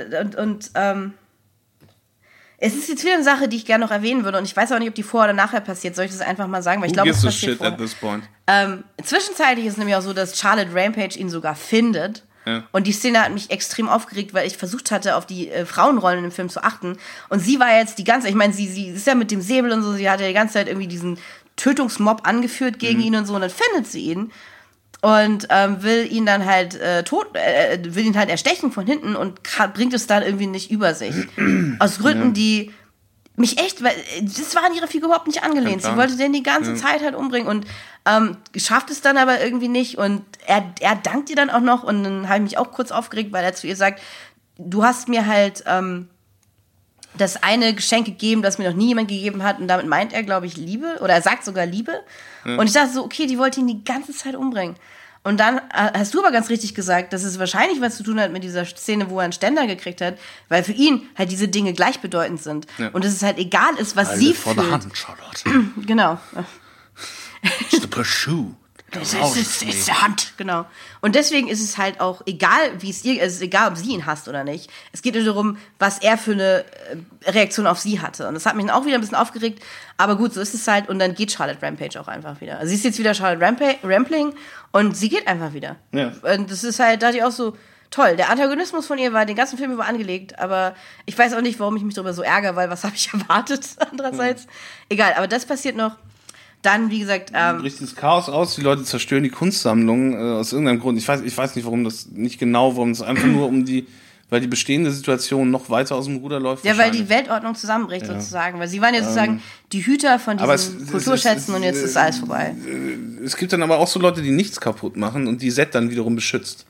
es ist jetzt wieder eine Sache, die ich gerne noch erwähnen würde und ich weiß auch nicht, ob die vorher oder nachher passiert. Soll ich das einfach mal sagen? Weil ich glaube, es passiert vorher. Zwischenzeitlich ist es nämlich auch so, dass Charlotte Rampage ihn sogar findet. Ja. Und die Szene hat mich extrem aufgeregt, weil ich versucht hatte, auf die Frauenrollen in dem Film zu achten. Und sie war jetzt die ganze Zeit, ich meine, sie ist ja mit dem Säbel und so, sie hat ja die ganze Zeit irgendwie diesen Tötungsmob angeführt gegen ihn und so. Und dann findet sie ihn und will ihn dann halt will ihn halt erstechen von hinten und bringt es dann irgendwie nicht über sich. Aus Gründen, die mich echt, weil das war an ihrer Figur überhaupt nicht angelehnt. Sie wollte den die ganze Zeit halt umbringen und schafft es dann aber irgendwie nicht und er dankt ihr dann auch noch und dann habe ich mich auch kurz aufgeregt, weil er zu ihr sagt, du hast mir halt das eine Geschenk gegeben, das mir noch nie jemand gegeben hat und damit meint er, glaube ich, Liebe oder er sagt sogar Liebe und ich dachte so, okay, die wollte ihn die ganze Zeit umbringen. Und dann hast du aber ganz richtig gesagt, dass es wahrscheinlich was zu tun hat mit dieser Szene, wo er einen Ständer gekriegt hat, weil für ihn halt diese Dinge gleichbedeutend sind. Ja. Und dass es halt egal ist, was sie fühlt. Vor der Hand, Charlotte. Genau. It's the pursuit. Es ist der Hand, genau. Und deswegen ist es halt auch egal, es ist egal, ob sie ihn hasst oder nicht. Es geht nur darum, was er für eine Reaktion auf sie hatte. Und das hat mich dann auch wieder ein bisschen aufgeregt. Aber gut, so ist es halt. Und dann geht Charlotte Rampage auch einfach wieder. Also sie ist jetzt wieder Charlotte Rampling und sie geht einfach wieder. Ja. Und das ist halt, da hatte ich auch so, toll. Der Antagonismus von ihr war den ganzen Film über angelegt. Aber ich weiß auch nicht, warum ich mich darüber so ärgere, weil was habe ich erwartet andererseits. Ja. Egal, aber das passiert noch. Dann, wie gesagt... bricht das Chaos aus, die Leute zerstören die Kunstsammlung aus irgendeinem Grund. Ich weiß nicht, warum das nicht genau, warum es einfach nur um die weil die bestehende Situation noch weiter aus dem Ruder läuft. Ja, weil die Weltordnung zusammenbricht sozusagen. Weil sie waren ja sozusagen die Hüter von diesen Kulturschätzen und jetzt ist alles vorbei. Es gibt dann aber auch so Leute, die nichts kaputt machen und die Set dann wiederum beschützt.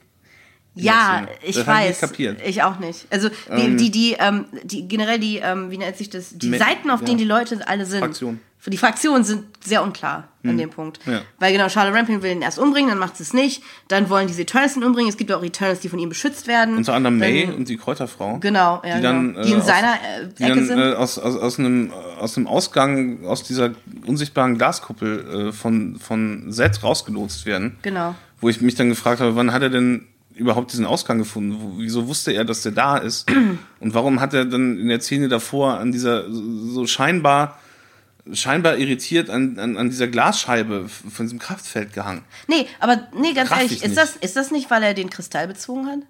Ja, ich weiß. Hab ich nicht kapiert. Ich auch nicht. Also die generell wie nennt sich das? Die Seiten, auf denen die Leute alle sind. Die Fraktionen sind sehr unklar an dem Punkt. Ja. Weil genau, Charlotte Rampling will ihn erst umbringen, dann macht sie es nicht. Dann wollen diese Eternals ihn umbringen. Es gibt auch Eternals, die von ihm beschützt werden. Unter anderem May und die Kräuterfrau. Genau, ja, die in seiner Ecke sind. Aus einem Ausgang, aus dieser unsichtbaren Glaskuppel von Zed rausgelotst werden. Genau. Wo ich mich dann gefragt habe, wann hat er denn überhaupt diesen Ausgang gefunden? Wieso wusste er, dass der da ist? Und warum hat er dann in der Szene davor an dieser so scheinbar irritiert an dieser Glasscheibe von diesem Kraftfeld gehangen? Ganz ehrlich, ist das nicht, weil er den Kristall bezogen hat?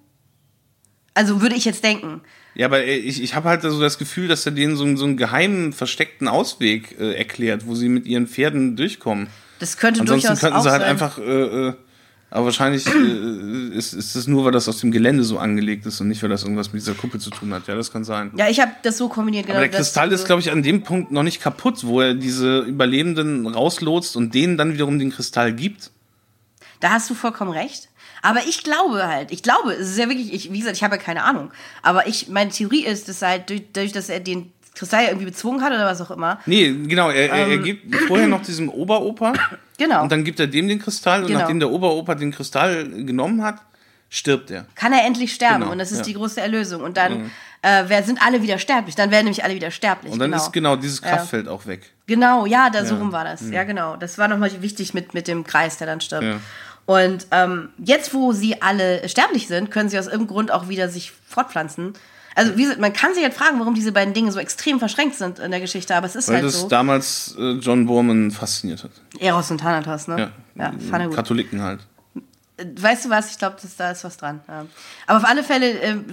Also würde ich jetzt denken. Ja, aber ich habe halt so das Gefühl, dass er denen so einen geheimen, versteckten Ausweg erklärt, wo sie mit ihren Pferden durchkommen. Das könnte Ansonsten durchaus könnten sie auch halt sein. einfach aber wahrscheinlich ist es nur, weil das aus dem Gelände so angelegt ist und nicht, weil das irgendwas mit dieser Kuppel zu tun hat. Ja, das kann sein. Ja, ich habe das so kombiniert. Genau, aber der Kristall ist, glaube ich, an dem Punkt noch nicht kaputt, wo er diese Überlebenden rauslotst und denen dann wiederum den Kristall gibt. Da hast du vollkommen recht. Aber ich glaube, es ist ja wirklich, wie gesagt, ich habe ja keine Ahnung. Aber meine Theorie ist, dass halt dadurch, dass er den Kristall irgendwie bezwungen hat oder was auch immer. Nee, genau, er gibt vorher noch diesem Oberoper. Genau. Und dann gibt er dem den Kristall und nachdem der Oberoper den Kristall genommen hat, stirbt er. Kann er endlich sterben und das ist die große Erlösung. Und dann sind alle wieder sterblich. Dann werden nämlich alle wieder sterblich. Und dann ist dieses Kraftfeld auch weg. Genau, so rum war das. Ja, genau. Das war nochmal wichtig mit dem Kreis, der dann stirbt. Ja. Und jetzt, wo sie alle sterblich sind, können sie aus irgendeinem Grund auch wieder sich fortpflanzen. Also wie gesagt, man kann sich halt fragen, warum diese beiden Dinge so extrem verschränkt sind in der Geschichte, aber es ist halt so. Weil das damals John Boorman fasziniert hat. Eros und Thanatos, ne? Ja, Katholiken halt. Weißt du was? Ich glaube, da ist was dran. Ja. Aber auf alle Fälle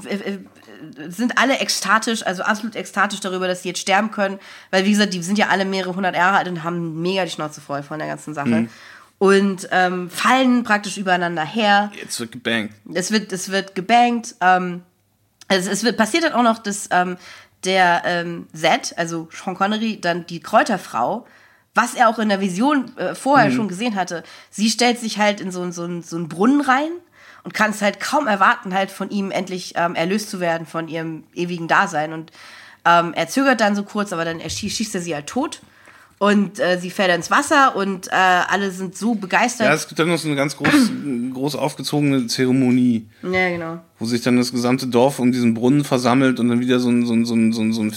sind alle ekstatisch, also absolut ekstatisch darüber, dass sie jetzt sterben können. Weil, wie gesagt, die sind ja alle mehrere hundert Jahre alt und haben mega die Schnauze voll von der ganzen Sache. Und fallen praktisch übereinander her. Jetzt wird gebankt. Es wird gebankt. Passiert dann auch noch, dass der Zed, also Sean Connery, dann die Kräuterfrau, was er auch in der Vision vorher schon gesehen hatte, sie stellt sich halt in so einen Brunnen rein und kann es halt kaum erwarten, halt von ihm endlich erlöst zu werden von ihrem ewigen Dasein. Und er zögert dann so kurz, aber dann schießt er sie halt tot. Und sie fällt ins Wasser und alle sind so begeistert. Ja, es gibt dann noch so eine ganz groß aufgezogene Zeremonie. Ja, genau. Wo sich dann das gesamte Dorf um diesen Brunnen versammelt und dann wieder so ein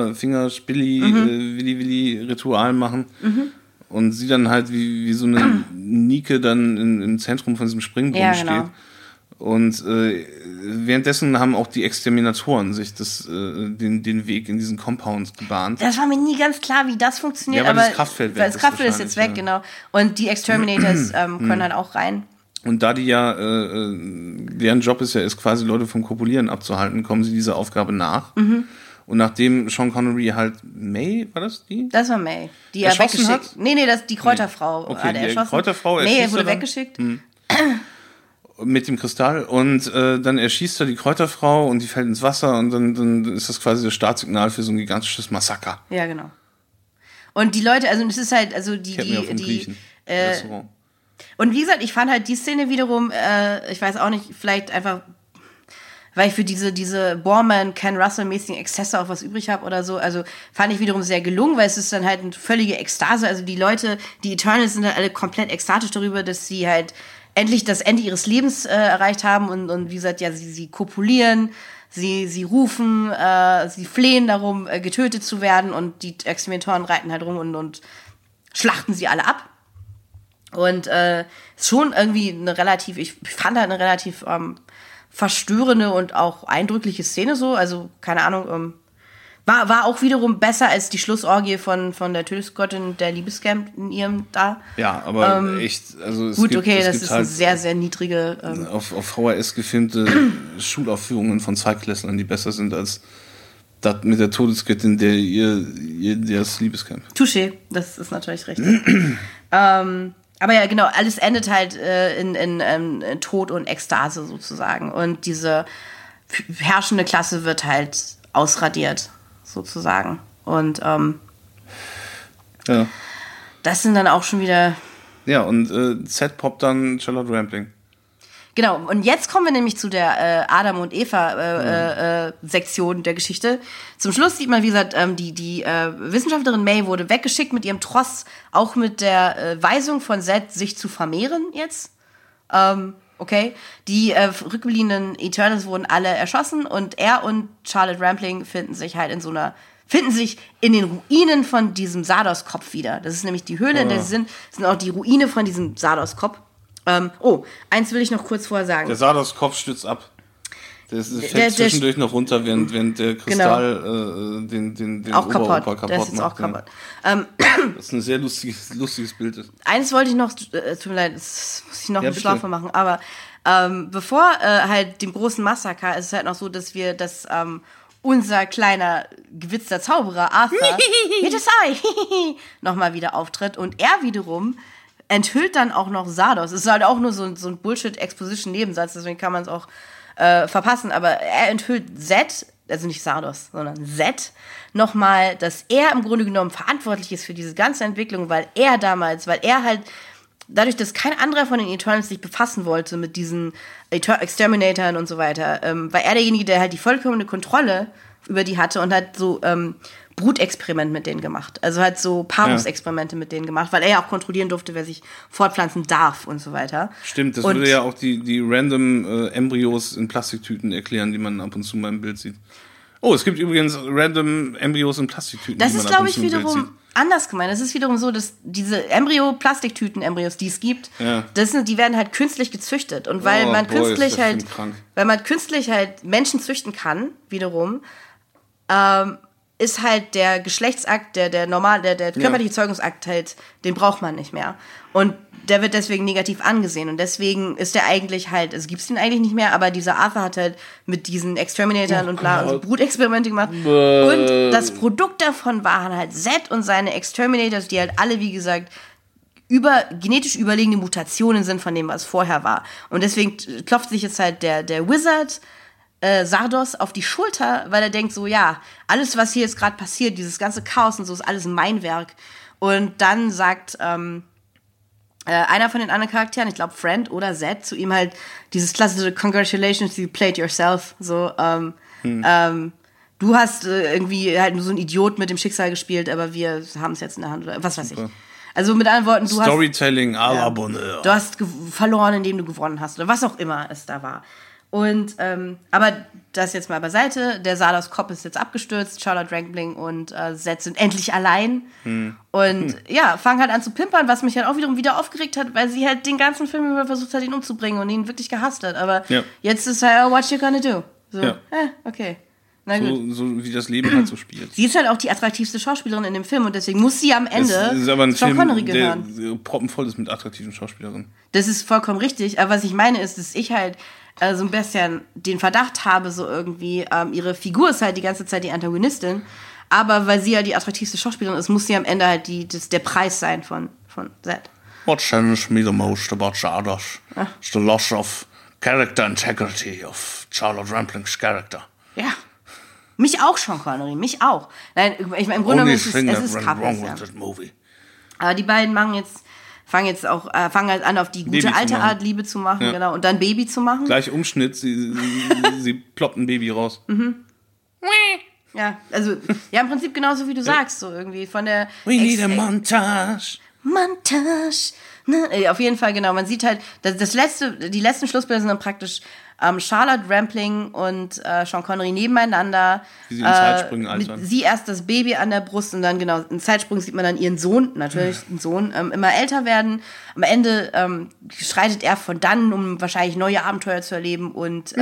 Fingerspilli-Willi-Ritual machen. Und sie dann halt wie so eine Nike dann im Zentrum von diesem Springbrunnen steht. Und währenddessen haben auch die Exterminatoren sich den Weg in diesen Compound gebahnt. Das war mir nie ganz klar, wie das funktioniert. Ja, aber das Kraftfeld weg. Das Kraftfeld ist jetzt weg, genau. Und die Exterminators können halt auch rein. Und da die ja, deren Job ist quasi Leute vom Kopulieren abzuhalten, kommen sie dieser Aufgabe nach. Und nachdem Sean Connery halt May, war das die? Das war May. Die er weggeschickt hat? Nee, das die Kräuterfrau. Okay, die Kräuterfrau erschießt er wurde weggeschickt. Mit dem Kristall und dann erschießt er die Kräuterfrau und die fällt ins Wasser und dann ist das quasi das Startsignal für so ein gigantisches Massaker. Ja, genau. Und die Leute, also es ist halt, also Restaurant. Und wie gesagt, ich fand halt die Szene wiederum, ich weiß auch nicht, vielleicht einfach, weil ich für diese Boorman, Ken Russell-mäßigen Exzesse auch was übrig habe oder so, also fand ich wiederum sehr gelungen, weil es ist dann halt eine völlige Ekstase, also die Leute, die Eternals sind halt alle komplett ekstatisch darüber, dass sie halt endlich das Ende ihres Lebens erreicht haben und wie gesagt, ja, sie kopulieren, sie rufen, sie flehen darum, getötet zu werden und die Exterminatoren reiten halt rum und schlachten sie alle ab. Und schon irgendwie ich fand halt eine relativ verstörende und auch eindrückliche Szene so, also keine Ahnung, war auch wiederum besser als die Schlussorgie von der Tötungsgottin der Liebescamp in ihrem da. Ja, aber echt, also das ist eine sehr, sehr niedrige... auf VHS gefilmte Schulaufführungen von Zweiklässlern, die besser sind als das mit der Todesgöttin das Liebescamp. Touché, das ist natürlich richtig. Aber ja, genau, alles endet halt in Tod und Ekstase sozusagen. Und diese herrschende Klasse wird halt ausradiert, sozusagen. Und das sind dann auch schon wieder... Ja, und Z poppt dann Charlotte Rampling. Genau, und jetzt kommen wir nämlich zu der Adam und Eva Sektion der Geschichte. Zum Schluss sieht man, wie gesagt, die Wissenschaftlerin May wurde weggeschickt mit ihrem Tross, auch mit der Weisung von Zed, sich zu vermehren jetzt. Okay, die rückgebliebenen Eternals wurden alle erschossen und er und Charlotte Rampling finden sich in den Ruinen von diesem Sardos-Kopf wieder. Das ist nämlich die Höhle, in der sie sind auch die Ruine von diesem Sardos-Kopf. Eins will ich noch kurz vorher sagen. Der Sardos-Kopf stürzt ab. Der fällt zwischendurch noch runter, während der Kristall den auch Oberkörper kaputt. Der ist jetzt auch kaputt. Das ist ein sehr lustiges Bild. Eins wollte ich noch, tut mir leid, das muss ich noch ein Schlaufe machen, aber bevor halt dem großen Massaker ist es halt noch so, dass unser kleiner gewitzter Zauberer Arthur nochmal wieder auftritt und er wiederum enthüllt dann auch noch Sardos. Es ist halt auch nur so ein Bullshit-Exposition-Nebensatz, deswegen kann man es auch verpassen. Aber er enthüllt Zed, also nicht Sardos, sondern Zed, nochmal, dass er im Grunde genommen verantwortlich ist für diese ganze Entwicklung, weil er halt, dadurch, dass kein anderer von den Eternals sich befassen wollte mit diesen Exterminatoren und so weiter, war er derjenige, der halt die vollkommene Kontrolle über die hatte und hat so Brutexperiment mit denen gemacht. Also halt so Paarungsexperimente mit denen gemacht, weil er ja auch kontrollieren durfte, wer sich fortpflanzen darf und so weiter. Stimmt, das würde ja auch die random Embryos in Plastiktüten erklären, die man ab und zu mal im Bild sieht. Oh, es gibt übrigens random Embryos in Plastiktüten, die man ab und zu im Bild sieht. Das ist, glaube ich, wiederum anders gemeint. Das ist wiederum so, dass diese Plastiktüten-Embryos, die es gibt, die werden halt künstlich gezüchtet. Und weil man künstlich halt Menschen züchten kann, wiederum, ist halt der Geschlechtsakt, der körperliche Zeugungsakt halt, den braucht man nicht mehr. Und der wird deswegen negativ angesehen. Und deswegen ist der eigentlich halt, also gibt's den eigentlich nicht mehr, aber dieser Arthur hat halt mit diesen Exterminatoren und bla, also Brutexperimente gemacht. Und das Produkt davon waren halt Zed und seine Exterminators, die halt alle, wie gesagt, genetisch überlegene Mutationen sind von dem, was vorher war. Und deswegen klopft sich jetzt halt der Wizard Sardos auf die Schulter, weil er denkt so, ja, alles, was hier jetzt gerade passiert, dieses ganze Chaos und so, ist alles mein Werk. Und dann sagt einer von den anderen Charakteren, ich glaube Friend oder Zed, zu ihm halt dieses klassische Congratulations, you played yourself. So, du hast irgendwie halt nur so ein Idiot mit dem Schicksal gespielt, aber wir haben es jetzt in der Hand oder was weiß ich. Also mit anderen Worten, Storytelling à la Bonheur. Du hast verloren, indem du gewonnen hast oder was auch immer es da war. Und, aber das jetzt mal beiseite, der Sardos Kopf ist jetzt abgestürzt, Charlotte Rampling und Zed sind endlich allein und fangen halt an zu pimpern, was mich halt auch wiederum wieder aufgeregt hat, weil sie halt den ganzen Film über versucht hat, ihn umzubringen und ihn wirklich gehasst hat, aber jetzt ist halt, what you gonna do? So, okay. Na gut. So wie das Leben halt so spielt. Sie ist halt auch die attraktivste Schauspielerin in dem Film und deswegen muss sie am Ende Sean Connery gehören. Der proppenvoll ist mit attraktiven Schauspielerinnen. Das ist vollkommen richtig, aber was ich meine ist, dass ich halt so ein bisschen den Verdacht habe, so irgendwie, ihre Figur ist halt die ganze Zeit die Antagonistin, aber weil sie ja die attraktivste Schauspielerin ist, muss sie am Ende halt der Preis sein von Zed. What challenged me the most about Sardos is the loss of character integrity of Charlotte Rampling's character. Ja. Mich auch, Sean Connery, mich auch. Nein, ich meine, im Grunde genommen es ist Kappes, aber die beiden fangen halt an, auf die gute alte Art Liebe zu machen, genau, und dann Baby zu machen. Gleich Umschnitt, sie ploppt ein Baby raus. Mhm. Ja, also, im Prinzip genauso wie du sagst, so irgendwie von der... We need a montage. Montage. Ne? Auf jeden Fall, genau, man sieht halt, die letzten Schlussbilder sind dann praktisch Charlotte Rampling und Sean Connery nebeneinander. Wie sie in Zeitsprüngen altern. Sie erst das Baby an der Brust und dann, genau, in Zeitsprüngen sieht man dann ihren Sohn, natürlich, den Sohn, immer älter werden. Am Ende schreitet er von dann, um wahrscheinlich neue Abenteuer zu erleben und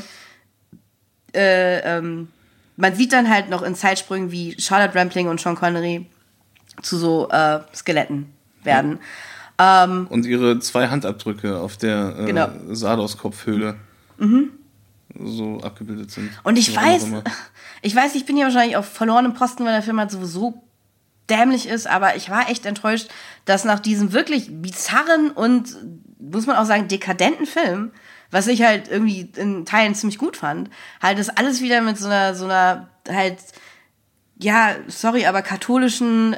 man sieht dann halt noch in Zeitsprüngen, wie Charlotte Rampling und Sean Connery zu so Skeletten werden. Und ihre 2 Handabdrücke auf der Sardos-Kopfhöhle so abgebildet sind. Und ich weiß, ich bin hier wahrscheinlich auf verlorenem Posten, weil der Film halt sowieso dämlich ist, aber ich war echt enttäuscht, dass nach diesem wirklich bizarren und, muss man auch sagen, dekadenten Film was ich halt irgendwie in Teilen ziemlich gut fand, halt das alles wieder mit so einer halt, ja, sorry, aber katholischen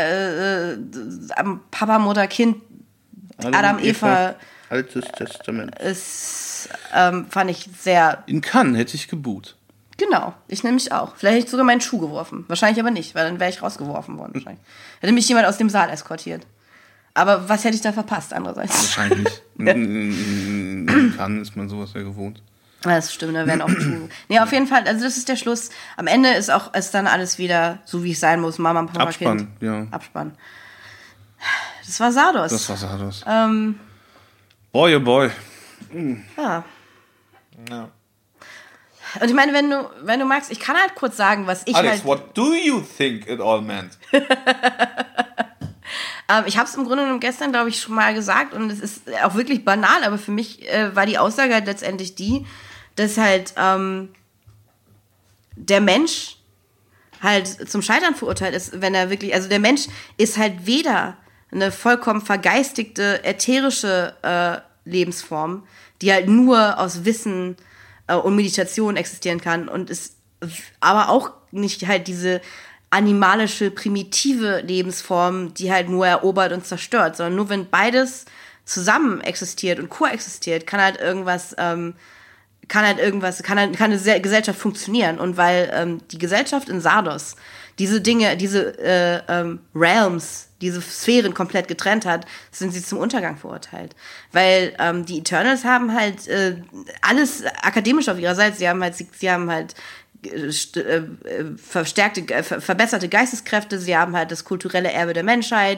Papa, Mutter, Kind, Adam, Eva. Altes Testament. Ist, fand ich sehr... In Cannes hätte ich geboot. Genau, ich nämlich auch. Vielleicht hätte ich sogar meinen Schuh geworfen. Wahrscheinlich aber nicht, weil dann wäre ich rausgeworfen worden. Wahrscheinlich. Hätte mich jemand aus dem Saal eskortiert. Aber was hätte ich da verpasst, andererseits? Wahrscheinlich nicht. In Cannes ist man sowas ja gewohnt. Das stimmt, da werden auch Schuhe. Nee, auf jeden Fall, also das ist der Schluss. Am Ende ist dann alles wieder so, wie es sein muss. Mama, Papa, Abspann, Kind. Ja. Abspann. Das war Sardos. Boy, oh boy. Ja. Und ich meine, wenn du magst, ich kann halt kurz sagen, was ich Alex, halt... what do you think it all meant? Ich habe es im Grunde genommen gestern, glaube ich, schon mal gesagt und es ist auch wirklich banal, aber für mich war die Aussage halt letztendlich die, dass halt der Mensch halt zum Scheitern verurteilt ist, wenn er wirklich... Also der Mensch ist halt weder eine vollkommen vergeistigte, ätherische Lebensform, die halt nur aus Wissen und Meditation existieren kann und ist aber auch nicht halt diese animalische, primitive Lebensform, die halt nur erobert und zerstört, sondern nur wenn beides zusammen existiert und koexistiert, kann eine Gesellschaft funktionieren. Und weil die Gesellschaft in Sardos diese Dinge, diese Realms, diese Sphären komplett getrennt hat, sind sie zum Untergang verurteilt. Weil die Eternals haben halt alles akademisch auf ihrer Seite. Sie haben halt verbesserte Geisteskräfte, sie haben halt das kulturelle Erbe der Menschheit,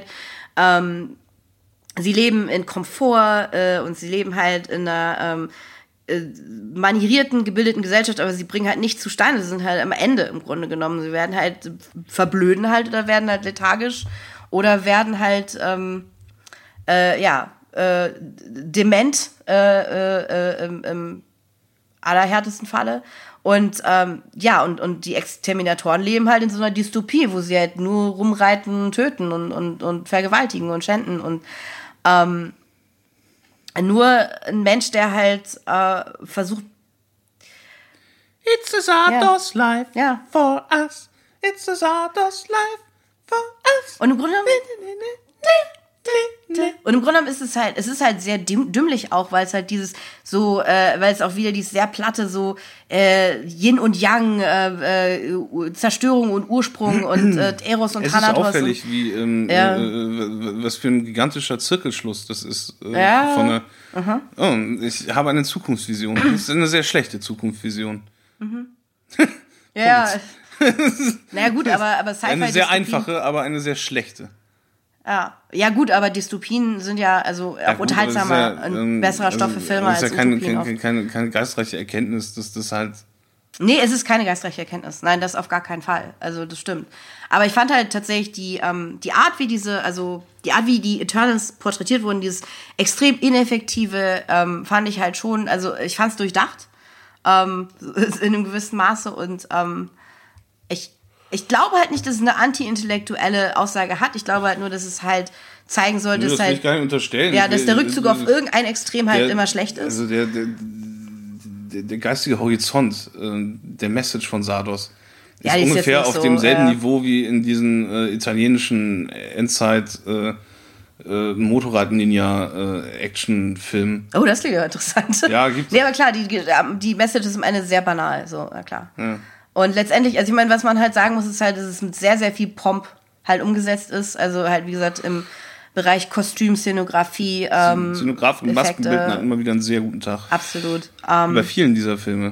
sie leben in Komfort und sie leben halt in einer manierierten, gebildeten Gesellschaft, aber sie bringen halt nichts zustande, sie sind halt am Ende im Grunde genommen, sie werden halt verblöden halt oder werden halt lethargisch oder werden halt dement im allerhärtesten Falle. Und und die Exterminatoren leben halt in so einer Dystopie, wo sie halt nur rumreiten, töten und vergewaltigen und schänden. Und nur ein Mensch, der halt versucht... It's a Sardos life for us. It's a Sardos life for us. Und im Grunde genommen ist es halt sehr dümmlich auch, weil es halt dieses so, weil es auch wieder dieses sehr platte so Yin und Yang, Zerstörung und Ursprung und Eros und Thanatos. Es ist auffällig, wie was für ein gigantischer Zirkelschluss das ist von einer. Ich habe eine Zukunftsvision. Das ist eine sehr schlechte Zukunftsvision. Ja. Naja gut, aber Sci-Fi. Eine sehr einfache, aber eine sehr schlechte. Ja gut, aber Dystopien sind ja also auch unterhaltsamer, ein besserer Stoff für Filme als Utopien. Das ist ja keine geistreiche Erkenntnis, dass das halt... Nee, es ist keine geistreiche Erkenntnis. Nein, das auf gar keinen Fall. Also das stimmt. Aber ich fand halt tatsächlich die Art, wie die Eternals porträtiert wurden, dieses extrem ineffektive, fand ich halt schon, also ich fand es durchdacht, in einem gewissen Maße und ich glaube halt nicht, dass es eine anti-intellektuelle Aussage hat. Ich glaube halt nur, dass es halt zeigen soll, dass das will ich gar nicht unterstellen. Ja, dass der Rückzug auf irgendein Extrem halt immer schlecht ist. Also der geistige Horizont der Message von Sardos ist ungefähr auf demselben Niveau wie in diesen italienischen Endzeit Motorrad-Ninja-Action-Film. Oh, das klingt ja interessant. Ja, gibt's. Nee, aber klar, die Message ist am Ende sehr banal, so, na klar. Ja. Und letztendlich, also ich meine, was man halt sagen muss, ist halt, dass es mit sehr, sehr viel Pomp halt umgesetzt ist. Also halt, wie gesagt, im Bereich Kostüm, Szenografie, Szenografen und Maskenbildner hatten immer wieder einen sehr guten Tag. Absolut. Bei vielen dieser Filme.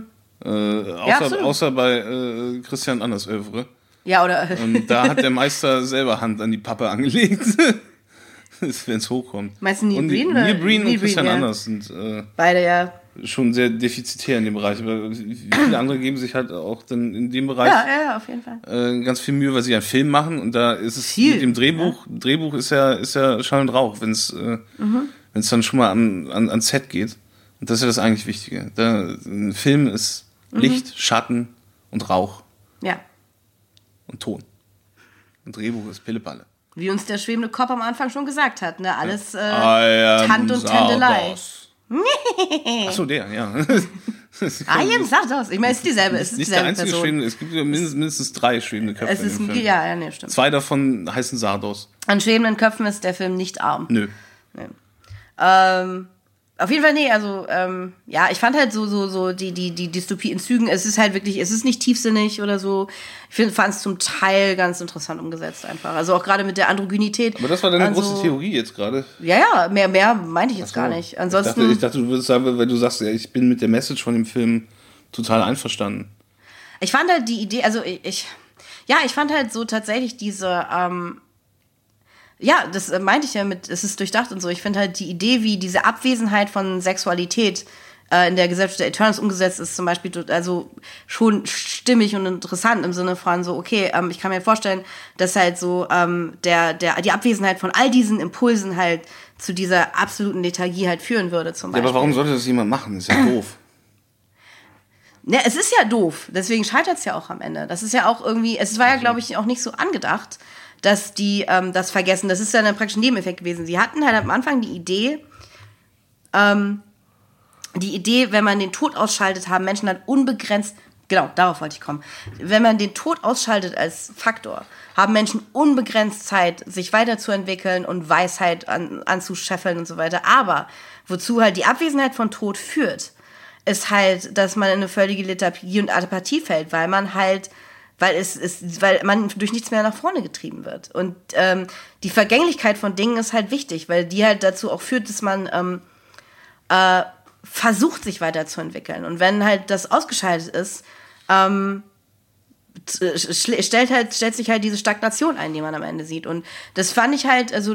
Außer bei Christian Anders Oeuvre. Ja, oder? Da hat der Meister selber Hand an die Pappe angelegt. Wenn es hochkommt. Meinst du Neil Breen? Neil Breen und Christian Anders sind beide, ja. Schon sehr defizitär in dem Bereich, aber viele andere geben sich halt auch dann in dem Bereich auf jeden Fall. Ganz viel Mühe, weil sie einen Film machen und da ist es mit dem Drehbuch. Ja. Drehbuch ist ja Schall und Rauch, wenn es dann schon mal an Set geht. Und das ist ja das eigentlich Wichtige. Ein Film ist Licht, Schatten und Rauch. Ja. Und Ton. Ein Drehbuch ist Pillepalle. Wie uns der schwebende Kopf am Anfang schon gesagt hat, ne? Alles Tand und Tändelei. Achso, der, ja. Jetzt sag das. Ich meine, es ist dieselbe. Es ist nicht der einzige schwebende, es gibt mindestens 3 schwebende Köpfe. Es ist nee, stimmt. 2 davon heißen Sardos. An schwebenden Köpfen ist der Film nicht arm. Nö. Nee. Auf jeden Fall, also, ich fand halt so die Dystopie in Zügen, es ist halt wirklich, es ist nicht tiefsinnig oder so. Ich fand es zum Teil ganz interessant umgesetzt einfach. Also auch gerade mit der Androgynität. Aber das war deine große Theorie jetzt gerade. Ja, mehr meinte ich jetzt gar nicht. Ansonsten. Ich dachte, du würdest sagen, weil du sagst, ja, ich bin mit der Message von dem Film total einverstanden. Ich fand halt die Idee, also ich fand halt so tatsächlich diese, das meinte ich ja mit, es ist durchdacht und so. Ich finde halt die Idee, wie diese Abwesenheit von Sexualität in der Gesellschaft der Eternals umgesetzt ist, zum Beispiel, also schon stimmig und interessant im Sinne von so, okay, ich kann mir vorstellen, dass halt so die Abwesenheit von all diesen Impulsen halt zu dieser absoluten Lethargie halt führen würde, zum Beispiel. Ja, aber warum sollte das jemand machen? Das ist ja doof. Ne, es ist ja doof, deswegen scheitert es ja auch am Ende. Das ist ja auch irgendwie, es war ja, glaube ich, auch nicht so angedacht, dass die das vergessen. Das ist ja dann praktisch ein Nebeneffekt gewesen. Sie hatten halt am Anfang die Idee, wenn man den Tod ausschaltet, haben Menschen halt unbegrenzt, genau, darauf wollte ich kommen, wenn man den Tod ausschaltet als Faktor, haben Menschen unbegrenzt Zeit, sich weiterzuentwickeln und Weisheit anzuscheffeln und so weiter. Aber wozu halt die Abwesenheit von Tod führt, ist halt, dass man in eine völlige Lethargie und Apathie fällt, weil man durch nichts mehr nach vorne getrieben wird. Und die Vergänglichkeit von Dingen ist halt wichtig, weil die halt dazu auch führt, dass man versucht, sich weiterzuentwickeln. Und wenn halt das ausgeschaltet ist, stellt sich halt diese Stagnation ein, die man am Ende sieht. Und das fand ich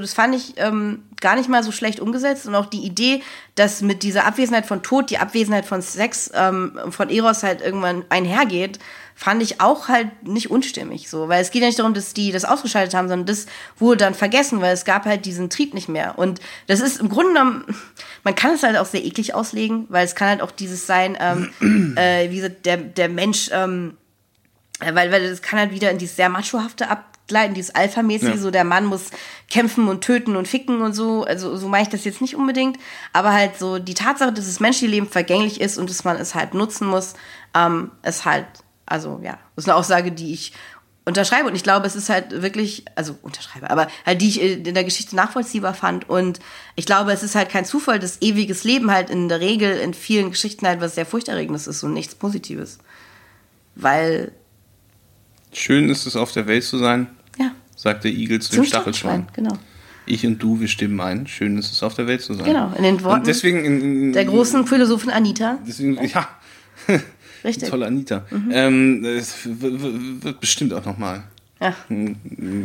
gar nicht mal so schlecht umgesetzt. Und auch die Idee, dass mit dieser Abwesenheit von Tod die Abwesenheit von Sex von Eros halt irgendwann einhergeht, fand ich auch halt nicht unstimmig. So. Weil es geht ja nicht darum, dass die das ausgeschaltet haben, sondern das wurde dann vergessen, weil es gab halt diesen Trieb nicht mehr. Und das ist im Grunde genommen, man kann es halt auch sehr eklig auslegen, weil es kann halt auch dieses sein, wie gesagt, der Mensch, weil das kann halt wieder in dieses sehr machohafte abgleiten, dieses Alpha-mäßige, so der Mann muss kämpfen und töten und ficken und so. Also so meine ich das jetzt nicht unbedingt. Aber halt so die Tatsache, dass das menschliche Leben vergänglich ist und dass man es halt nutzen muss, ist halt, also ja, das ist eine Aussage, die ich unterschreibe. Und ich glaube, es ist halt wirklich, aber halt die ich in der Geschichte nachvollziehbar fand. Und ich glaube, es ist halt kein Zufall, dass ewiges Leben halt in der Regel in vielen Geschichten halt was sehr Furchterregendes ist und nichts Positives. Weil schön ist es, auf der Welt zu sein, sagt der Igel zu dem Stachelschwein. Genau. Ich und du, wir stimmen ein. Schön ist es, auf der Welt zu sein. Genau, in den Worten und deswegen der großen Philosophin Anita. Deswegen, ja, richtig. Tolle Anita. Es wird bestimmt auch nochmal eine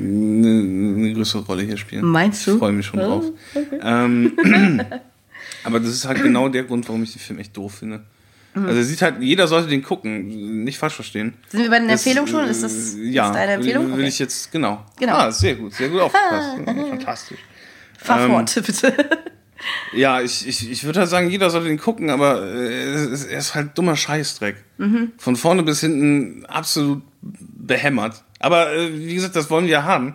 größere Rolle hier spielen. Meinst du? Ich freue mich schon drauf. Okay. Aber das ist halt genau der Grund, warum ich den Film echt doof finde. Also sieht halt, jeder sollte den gucken, nicht falsch verstehen. Sind wir bei der Empfehlung schon? Ist das deine Empfehlung? Will ich jetzt, genau. Sehr gut aufgepasst. Fantastisch. Fahr fort, bitte. Ja, ich würde halt sagen, jeder sollte den gucken, aber er ist halt dummer Scheißdreck. Von vorne bis hinten absolut behämmert. Aber wie gesagt, das wollen wir ja haben.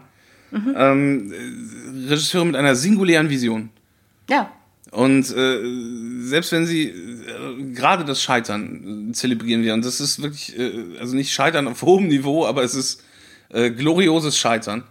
Regisseure mit einer singulären Vision. Ja. Und selbst wenn sie gerade das Scheitern zelebrieren wir, und das ist wirklich, also nicht Scheitern auf hohem Niveau, aber es ist glorioses Scheitern.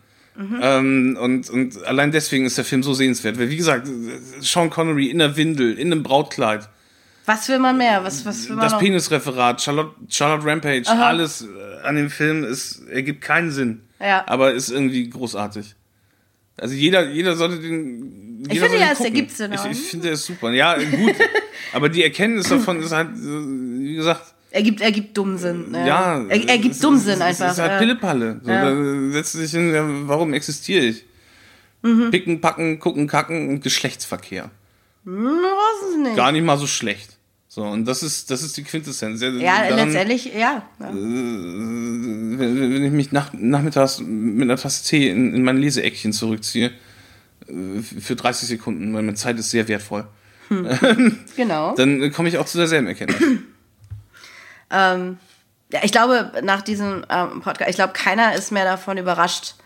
Und allein deswegen ist der Film so sehenswert. Weil, wie gesagt, Sean Connery in der Windel, in einem Brautkleid. Was will man mehr? Was will man das noch? Penisreferat, Charlotte Rampage, alles an dem Film ergibt keinen Sinn. Ja. Aber ist irgendwie großartig. Also jeder sollte den. Ich finde ja, es ergibt Sinn. Ich finde, er ist super. Ja, gut. Aber die Erkenntnis davon ist halt, wie gesagt. Ergibt Dummsinn. Ja. Ergibt Dummsinn einfach. Es ist halt Pillepalle. So, da setzt sich hin, ja, warum existiere ich? Picken, packen, gucken, kacken und Geschlechtsverkehr. Nicht. Gar nicht mal so schlecht. So, und das ist die Quintessenz. Letztendlich, ja. Wenn ich mich nachmittags mit einer Tasse Tee in mein Leseeckchen zurückziehe, für 30 Sekunden, weil meine Zeit ist sehr wertvoll. Genau. Dann komme ich auch zu derselben Erkenntnis. Ich glaube, nach diesem Podcast, keiner ist mehr davon überrascht,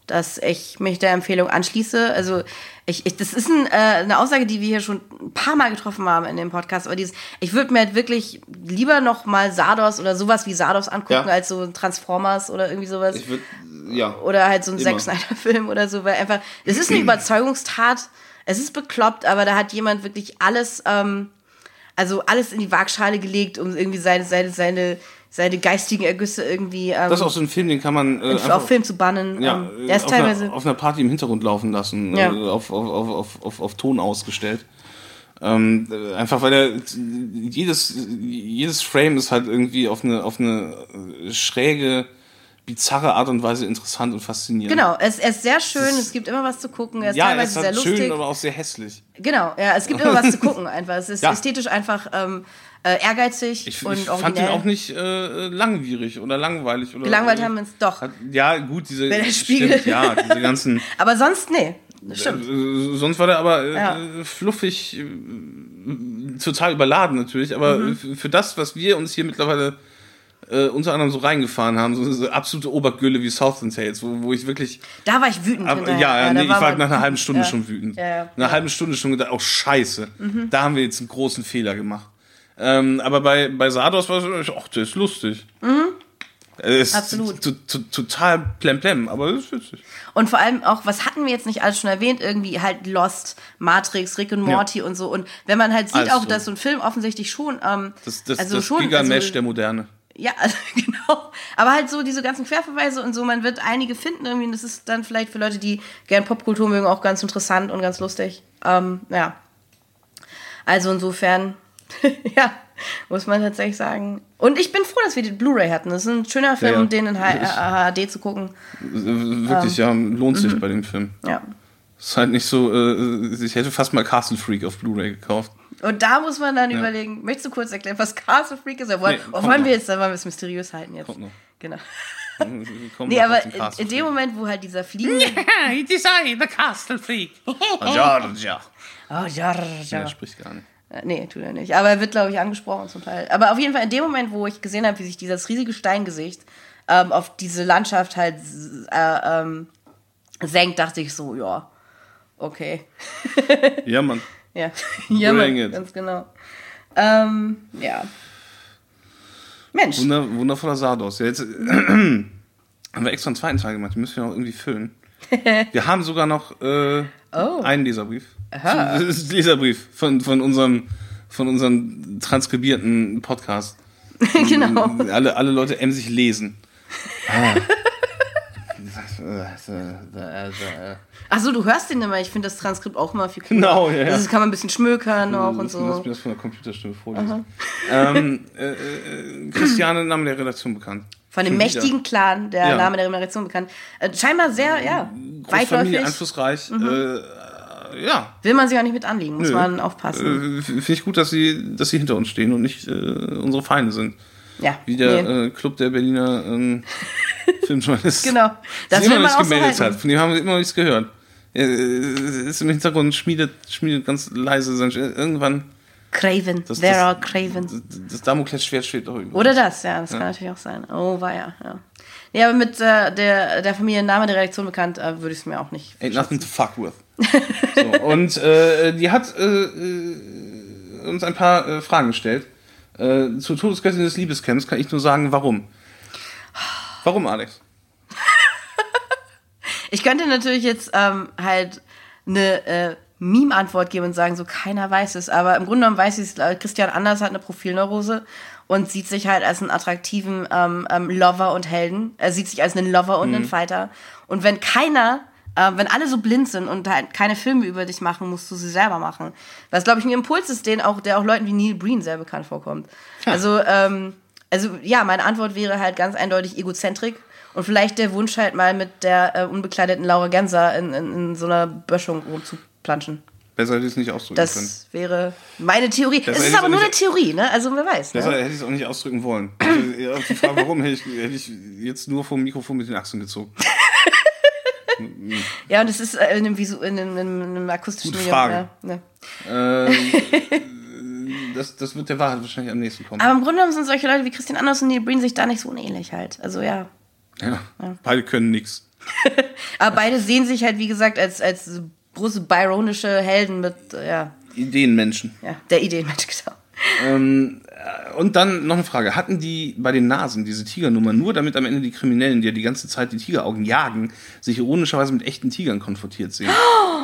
dass ich mich der Empfehlung anschließe. Also das ist eine Aussage, die wir hier schon ein paar Mal getroffen haben in dem Podcast, aber ich würde mir halt wirklich lieber noch mal Sardos oder sowas wie Sardos angucken, als so Transformers oder irgendwie sowas. Oder halt so ein Zack Snyder-Film oder so, weil einfach, es ist eine Überzeugungstat, es ist bekloppt, aber da hat jemand wirklich alles in die Waagschale gelegt, um irgendwie seine geistigen Ergüsse irgendwie. Das ist auch so ein Film, den kann man auf Film zu bannen. Der ist teilweise auf einer Party im Hintergrund laufen lassen, auf Ton ausgestellt. Einfach weil jedes Frame ist halt irgendwie auf eine schräge, bizarre Art und Weise interessant und faszinierend. Genau, er ist sehr schön, es gibt immer was zu gucken, er ist teilweise sehr lustig. Schön, aber auch sehr hässlich. Genau, ja, es gibt immer was zu gucken einfach. Es ist ästhetisch einfach ehrgeizig und originell. Ich fand ihn auch nicht langwierig oder langweilig. Oder gelangweilt haben wir uns doch. Diese ganzen... Aber sonst, nee. Das stimmt. Sonst war der aber fluffig, total überladen natürlich, aber für das, was wir uns hier mittlerweile unter anderem so reingefahren haben, so absolute Obergülle wie Southland Tales, wo ich wirklich... Da war ich wütend. Ich war nach einer halben Stunde schon wütend. Nach einer halben Stunde schon gedacht, scheiße, da haben wir jetzt einen großen Fehler gemacht. Aber bei Sardos war es, der ist lustig. Ist absolut. Total plemplem, aber das ist witzig. Und vor allem auch, was hatten wir jetzt nicht alles schon erwähnt, irgendwie halt Lost, Matrix, Rick und Morty und so. Und wenn man halt sieht auch, dass so ein Film offensichtlich schon... das Giga-Mesh der Moderne. Ja, also, genau. Aber halt so diese ganzen Querverweise und so, man wird einige finden irgendwie. Und das ist dann vielleicht für Leute, die gern Popkultur mögen, auch ganz interessant und ganz lustig. Also insofern, muss man tatsächlich sagen. Und ich bin froh, dass wir die Blu-ray hatten. Das ist ein schöner Film, den in HD zu gucken. Wirklich, lohnt sich bei dem Film. Ja. Ist halt nicht so, ich hätte fast mal Castle Freak auf Blu-ray gekauft. Und da muss man dann überlegen, möchtest du kurz erklären, was Castle Freak ist? Wollen wir es mysteriös halten jetzt? Kommt noch. Genau. Aber in dem Moment, wo halt dieser Fliegen... It is I, the Castle Freak. Georgia. Er spricht gar nicht. Nee, tut er nicht. Aber er wird, glaube ich, angesprochen zum Teil. Aber auf jeden Fall in dem Moment, wo ich gesehen habe, wie sich dieses riesige Steingesicht auf diese Landschaft halt senkt, dachte ich so, okay. Ja, Mann. Ja, Mann, ganz genau. Mensch. Wundervoller Sardos. Ja, jetzt haben wir extra einen zweiten Teil gemacht, den müssen wir noch irgendwie füllen. Wir haben sogar noch einen Leserbrief. Aha. Das ist ein Leserbrief von unserem transkribierten Podcast. Genau. Alle Leute emsig lesen. Achso, du hörst den immer. Ich finde das Transkript auch immer viel cooler. Genau, ja. Das kann man ein bisschen schmökern auch und so. Lass mir das von der Computerstimme vorlesen. Christiane, Name der Redaktion bekannt. Von dem mächtigen Clan, der Name der Redaktion bekannt. Scheinbar sehr, weitläufig. Einflussreich. Will man sich auch nicht mit anlegen, muss man aufpassen. Finde ich gut, dass sie hinter uns stehen und nicht unsere Feinde sind. Ja. Wie der Club der Berliner Filmjournalisten. Genau. Das will man auch gemeldet hat. Von dem haben wir immer nichts gehört. Er ist im Hintergrund, schmiedet ganz leise sein irgendwann. Craven. There are Craven. Das Damoklesschwert steht doch irgendwo. Oder das, das kann natürlich auch sein. Oh, weia, ja. Ja, aber mit der Familie Name der Redaktion bekannt, würde ich es mir auch nicht. Ain't nothing to fuck with. So, und die hat uns ein paar Fragen gestellt. Zur Todesgöttin des Liebescamps kann ich nur sagen, warum. Warum, Alex? Ich könnte natürlich jetzt halt eine Meme-Antwort geben und sagen, so keiner weiß es, aber im Grunde genommen weiß ich es, Christian Anders hat eine Profilneurose und sieht sich halt als einen attraktiven Lover und Helden. Er sieht sich als einen Lover und einen Fighter. Und wenn wenn alle so blind sind und halt keine Filme über dich machen, musst du sie selber machen. Was, glaube ich, ein Impuls ist, der auch Leuten wie Neil Breen sehr bekannt vorkommt. Ja. Also meine Antwort wäre halt ganz eindeutig Egozentrik und vielleicht der Wunsch halt mal mit der unbekleideten Laura Genser in so einer Böschung rumzuplanschen. Besser hätte ich es nicht ausdrücken können. Das wäre meine Theorie. Es ist aber nur eine Theorie, ne? Also wer weiß. Besser hätte ich es auch nicht ausdrücken wollen. Auf die Frage, warum, hätte ich jetzt nur vom Mikrofon mit den Achseln gezogen. Ja, und es ist in einem akustischen Medium. Frage. Das wird der Wahrheit wahrscheinlich am nächsten kommen. Aber im Grunde genommen sind solche Leute wie Christian Anders und Neil Breen sich da nicht so unähnlich halt. Also ja. Ja, beide können nichts. Aber beide sehen sich halt, wie gesagt, als große byronische Helden mit, Ideenmenschen. Ja, der Ideenmensch, genau. Und dann noch eine Frage. Hatten die bei den Nasen diese Tigernummer nur, damit am Ende die Kriminellen, die ja die ganze Zeit die Tigeraugen jagen, sich ironischerweise mit echten Tigern konfrontiert sehen?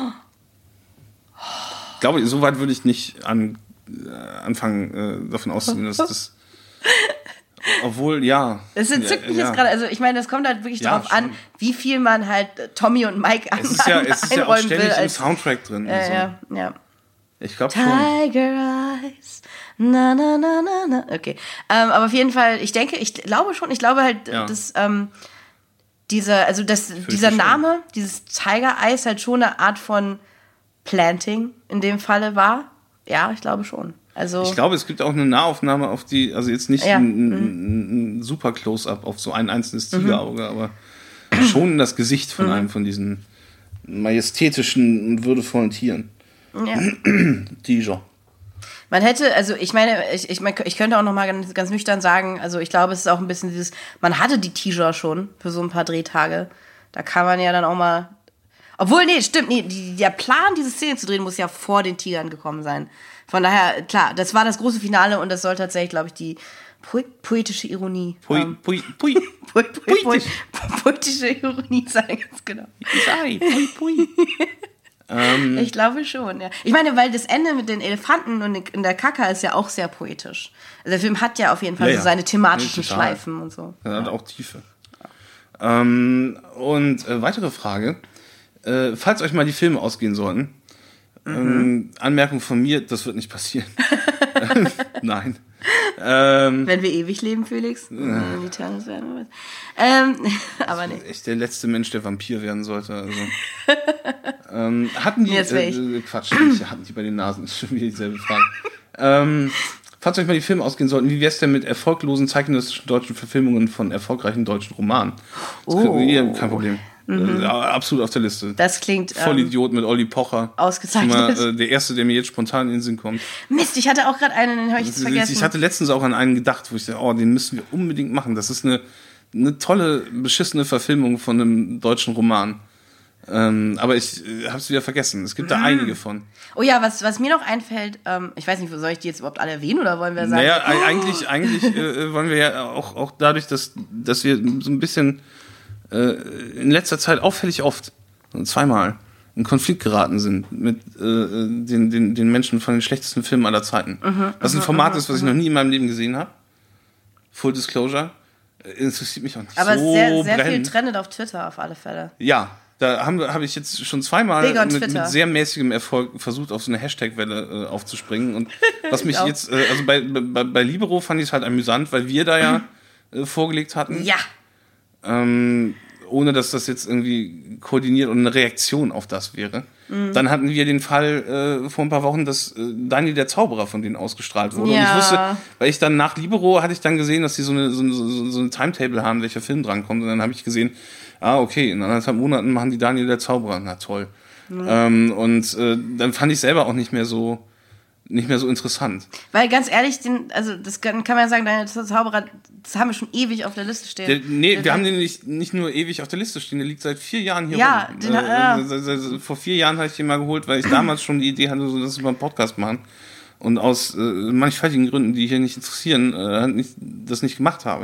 Ich glaube, so weit würde ich nicht anfangen, davon auszugehen, dass das... Obwohl, ja. Das entzückt mich jetzt gerade. Also ich meine, das kommt halt wirklich darauf an, wie viel man halt Tommy und Mike es ist ja auch ständig im Soundtrack drin. Ja. Ich glaube schon. Tiger Eyes. Na, na, na, na, na. Okay. Aber auf jeden Fall, ich glaube halt, dass dieser Name, dieses Tiger Eyes halt schon eine Art von Planting in dem Falle war. Ja, ich glaube schon. Also, ich glaube, es gibt auch eine Nahaufnahme auf die, also jetzt nicht ein super Close-Up auf so ein einzelnes Tigerauge, aber schon das Gesicht von einem von diesen majestätischen und würdevollen Tieren. Ja. Tiger. Man hätte, also ich meine, ich könnte auch noch mal ganz nüchtern sagen, also ich glaube, es ist auch ein bisschen dieses, man hatte die Tiger schon für so ein paar Drehtage. Da kann man ja dann auch mal, obwohl, stimmt, der Plan, diese Szene zu drehen, muss ja vor den Tigern gekommen sein. Von daher, klar, das war das große Finale und das soll tatsächlich, glaube ich, die poetische Ironie. Poetische Ironie sein, ganz genau. Ich glaube schon, ja. Ich meine, weil das Ende mit den Elefanten und in der Kaka ist ja auch sehr poetisch. Also der Film hat ja auf jeden Fall so seine thematischen Schleifen und so. Er hat auch Tiefe. Und weitere Frage. Falls euch mal die Filme ausgehen sollten, Anmerkung von mir, das wird nicht passieren. Nein. Wenn wir ewig leben, Felix. Eternes werden. Aber nicht. Echt der letzte Mensch, der Vampir werden sollte. Also. Hatten die... Quatsch, hatten die bei den Nasen. Das ist schon wieder dieselbe Frage. Falls euch mal die Filme ausgehen sollten, wie wär's denn mit erfolglosen zeitgenössischen deutschen Verfilmungen von erfolgreichen deutschen Romanen? Kein Problem. Absolut auf der Liste. Das klingt... Vollidiot mit Olli Pocher. Ausgezeichnet. Der erste, der mir jetzt spontan in den Sinn kommt. Mist, ich hatte auch gerade einen, den habe ich jetzt vergessen. Ich hatte letztens auch an einen gedacht, wo ich dachte, den müssen wir unbedingt machen. Das ist eine tolle, beschissene Verfilmung von einem deutschen Roman. Aber ich habe es wieder vergessen. Es gibt da einige von. Oh ja, was mir noch einfällt, ich weiß nicht, soll ich die jetzt überhaupt alle erwähnen oder wollen wir sagen? Naja, eigentlich wollen wir ja auch dadurch, dass wir so ein bisschen in letzter Zeit auffällig oft, zweimal, in Konflikt geraten sind mit den Menschen von den schlechtesten Filmen aller Zeiten. Was ein Format ist, was ich noch nie in meinem Leben gesehen habe. Full Disclosure. Interessiert mich auch nicht aber so sehr brennend. viel trendet auf Twitter auf alle Fälle. Ja, da habe ich jetzt schon zweimal mit sehr mäßigem Erfolg versucht, auf so eine Hashtag-Welle aufzuspringen. Und was mich jetzt, also bei Libero fand ich es halt amüsant, weil wir da ja vorgelegt hatten. Ja. Ohne dass das jetzt irgendwie koordiniert und eine Reaktion auf das wäre. Dann hatten wir den Fall vor ein paar Wochen, dass Daniel der Zauberer von denen ausgestrahlt wurde. Ja. Und ich wusste, weil ich dann nach Libero hatte ich dann gesehen, dass die so eine Timetable haben, welcher Film drankommt. Und dann habe ich gesehen, okay, in 1,5 Monaten machen die Daniel der Zauberer. Na toll. Dann fand ich selber auch nicht mehr so interessant. Weil ganz ehrlich, das kann man ja sagen, Daniel der Zauberer, das haben wir schon ewig auf der Liste stehen. Wir haben den nicht nur ewig auf der Liste stehen, der liegt seit 4 Jahren hier rum. Vor 4 Jahren habe ich den mal geholt, weil ich damals schon die Idee hatte, so, dass wir einen Podcast machen. Und aus mannigfaltigen Gründen, die hier nicht interessieren, das nicht gemacht habe.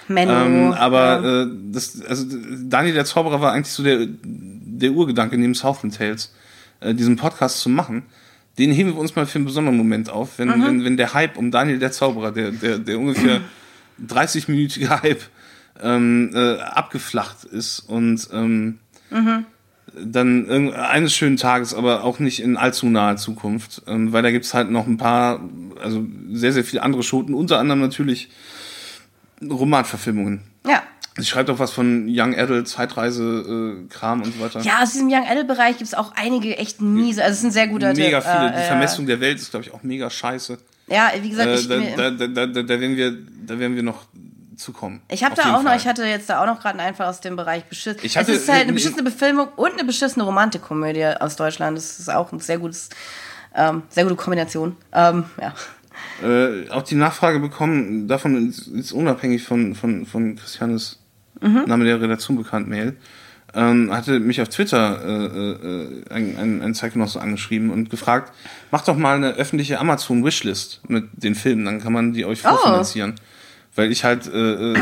Daniel der Zauberer war eigentlich so der Urgedanke neben Southland Tales, diesen Podcast zu machen. Den heben wir uns mal für einen besonderen Moment auf, wenn der Hype um Daniel der Zauberer, der ungefähr 30-minütige Hype, abgeflacht ist und dann eines schönen Tages, aber auch nicht in allzu naher Zukunft, weil da gibt's halt noch ein paar, also sehr, sehr viele andere Schoten, unter anderem natürlich Romanverfilmungen. Ja. Sie schreibt auch was von Young Adult, Zeitreise, Kram und so weiter. Ja, aus diesem Young Adult Bereich gibt es auch einige echt miese, also es ist ein sehr guter Tipp. Mega viele. Die Vermessung der Welt ist, glaube ich, auch mega scheiße. Ja, wie gesagt, da werden wir noch zukommen. Ich hatte jetzt da auch noch gerade einen Einfall aus dem Bereich Es ist halt eine beschissene Befilmung und eine beschissene Romantikkomödie aus Deutschland. Das ist auch ein sehr gute Kombination. Ja. Auch die Nachfrage bekommen, davon ist unabhängig von Christianes Name der Redaktion bekannt, Mail. hatte mich auf Twitter ein Zeitgenosse angeschrieben und gefragt, macht doch mal eine öffentliche Amazon-Wishlist mit den Filmen, dann kann man die euch vorfinanzieren. Weil ich halt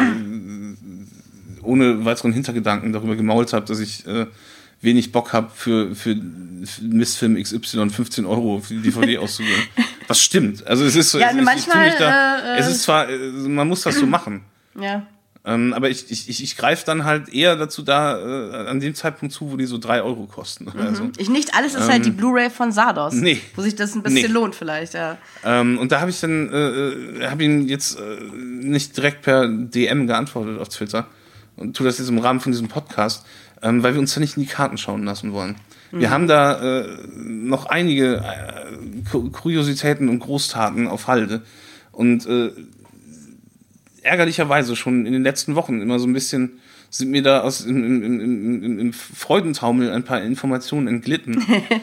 ohne weiteren Hintergedanken darüber gemault habe, dass ich wenig Bock habe, für Mistfilm XY 15 € für die DVD auszugeben. Was stimmt. Also es ist so, es ist zwar, man muss das so machen. Ja. Aber ich greife dann halt eher dazu an dem Zeitpunkt zu, wo die so 3 € kosten. Oder so. Nicht alles ist halt die Blu-ray von Sardos. Nee. Wo sich das ein bisschen lohnt vielleicht, ja. Und da habe ich dann, habe ihn jetzt nicht direkt per DM geantwortet auf Twitter und tue das jetzt im Rahmen von diesem Podcast, weil wir uns da nicht in die Karten schauen lassen wollen. Wir haben da noch einige Kuriositäten und Großtaten auf Halde und ärgerlicherweise schon in den letzten Wochen immer so ein bisschen sind mir da im Freudentaumel ein paar Informationen entglitten,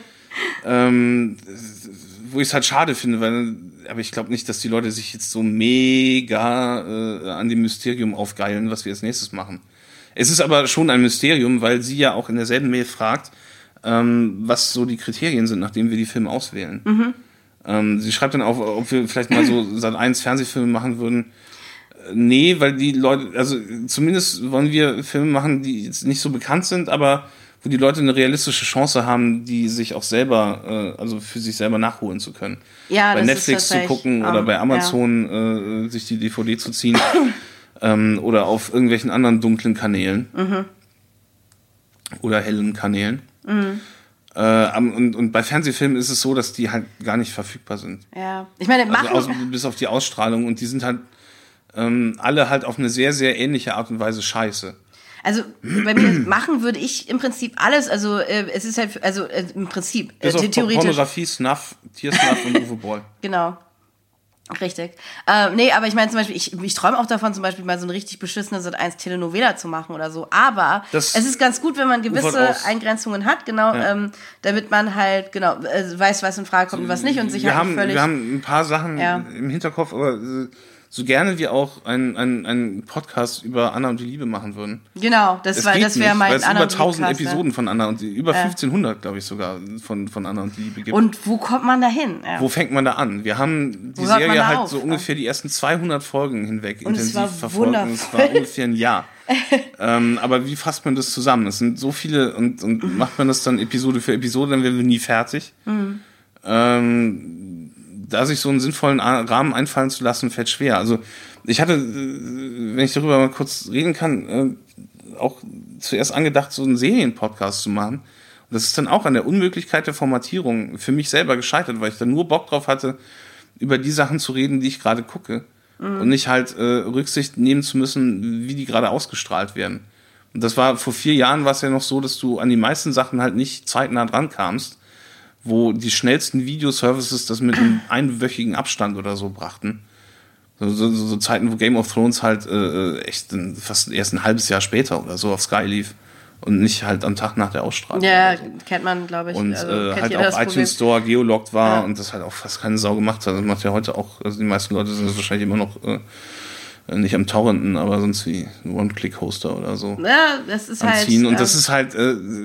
wo ich es halt schade finde, aber ich glaube nicht, dass die Leute sich jetzt so mega an dem Mysterium aufgeilen, was wir als nächstes machen. Es ist aber schon ein Mysterium, weil sie ja auch in derselben Mail fragt, was so die Kriterien sind, nachdem wir die Filme auswählen. Sie schreibt dann auch, ob wir vielleicht mal so Sat.1 Fernsehfilme machen würden. Nee, weil die Leute, also zumindest wollen wir Filme machen, die jetzt nicht so bekannt sind, aber wo die Leute eine realistische Chance haben, die sich auch selber, also für sich selber nachholen zu können. Ja, bei Netflix zu gucken oder bei Amazon sich die DVD zu ziehen oder auf irgendwelchen anderen dunklen Kanälen oder hellen Kanälen. Und bei Fernsehfilmen ist es so, dass die halt gar nicht verfügbar sind. Ja, ich meine, bis auf die Ausstrahlung und die sind halt alle halt auf eine sehr, sehr ähnliche Art und Weise scheiße. Also bei mir machen würde ich im Prinzip alles, also es ist halt, also im Prinzip theoretisch. Pornografie, Snuff, Tiersnuff und Uwe Boll. Genau. Richtig. Nee, aber ich meine zum Beispiel, ich träume auch davon, zum Beispiel mal so eine richtig beschissene Sat.1 Telenovela zu machen oder so. Aber es ist ganz gut, wenn man gewisse Eingrenzungen hat, genau, damit man halt, genau, weiß, was in Frage kommt und was nicht und sich halt völlig... Wir haben ein paar Sachen im Hinterkopf, aber so gerne wir auch einen Podcast über Anna und die Liebe machen würden. Genau, das wäre mein Anna und die Liebe. Über 1000 Episoden von Anna und die Liebe, über 1500, glaube ich sogar, von Anna und die Liebe gibt. Und wo kommt man da hin? Ja. Wo fängt man da an? Wir haben die Serie halt so ungefähr die ersten 200 Folgen hinweg und intensiv verfolgt. Und es war ungefähr ein Jahr. Aber wie fasst man das zusammen? Es sind so viele und macht man das dann Episode für Episode, dann werden wir nie fertig. Da sich so einen sinnvollen Rahmen einfallen zu lassen, fällt schwer. Also ich hatte, wenn ich darüber mal kurz reden kann, auch zuerst angedacht, so einen Serienpodcast zu machen. Und das ist dann auch an der Unmöglichkeit der Formatierung für mich selber gescheitert, weil ich dann nur Bock drauf hatte, über die Sachen zu reden, die ich gerade gucke. Und nicht halt Rücksicht nehmen zu müssen, wie die gerade ausgestrahlt werden. Und das war vor 4 Jahren war es ja noch so, dass du an die meisten Sachen halt nicht zeitnah dran kamst, wo die schnellsten Videoservices das mit einem einwöchigen Abstand oder so brachten. So Zeiten, wo Game of Thrones halt echt fast erst ein halbes Jahr später oder so auf Sky lief und nicht halt am Tag nach der Ausstrahlung. Ja, so. Kennt man, glaube ich. Und also, halt auch iTunes Store geologgt war und das halt auch fast keine Sau gemacht hat. Das macht ja heute auch, also die meisten Leute sind wahrscheinlich immer noch nicht am Torrenten, aber sonst wie ein One-Click-Hoster oder so. Ja, das ist anziehen. Halt... Und das ist halt...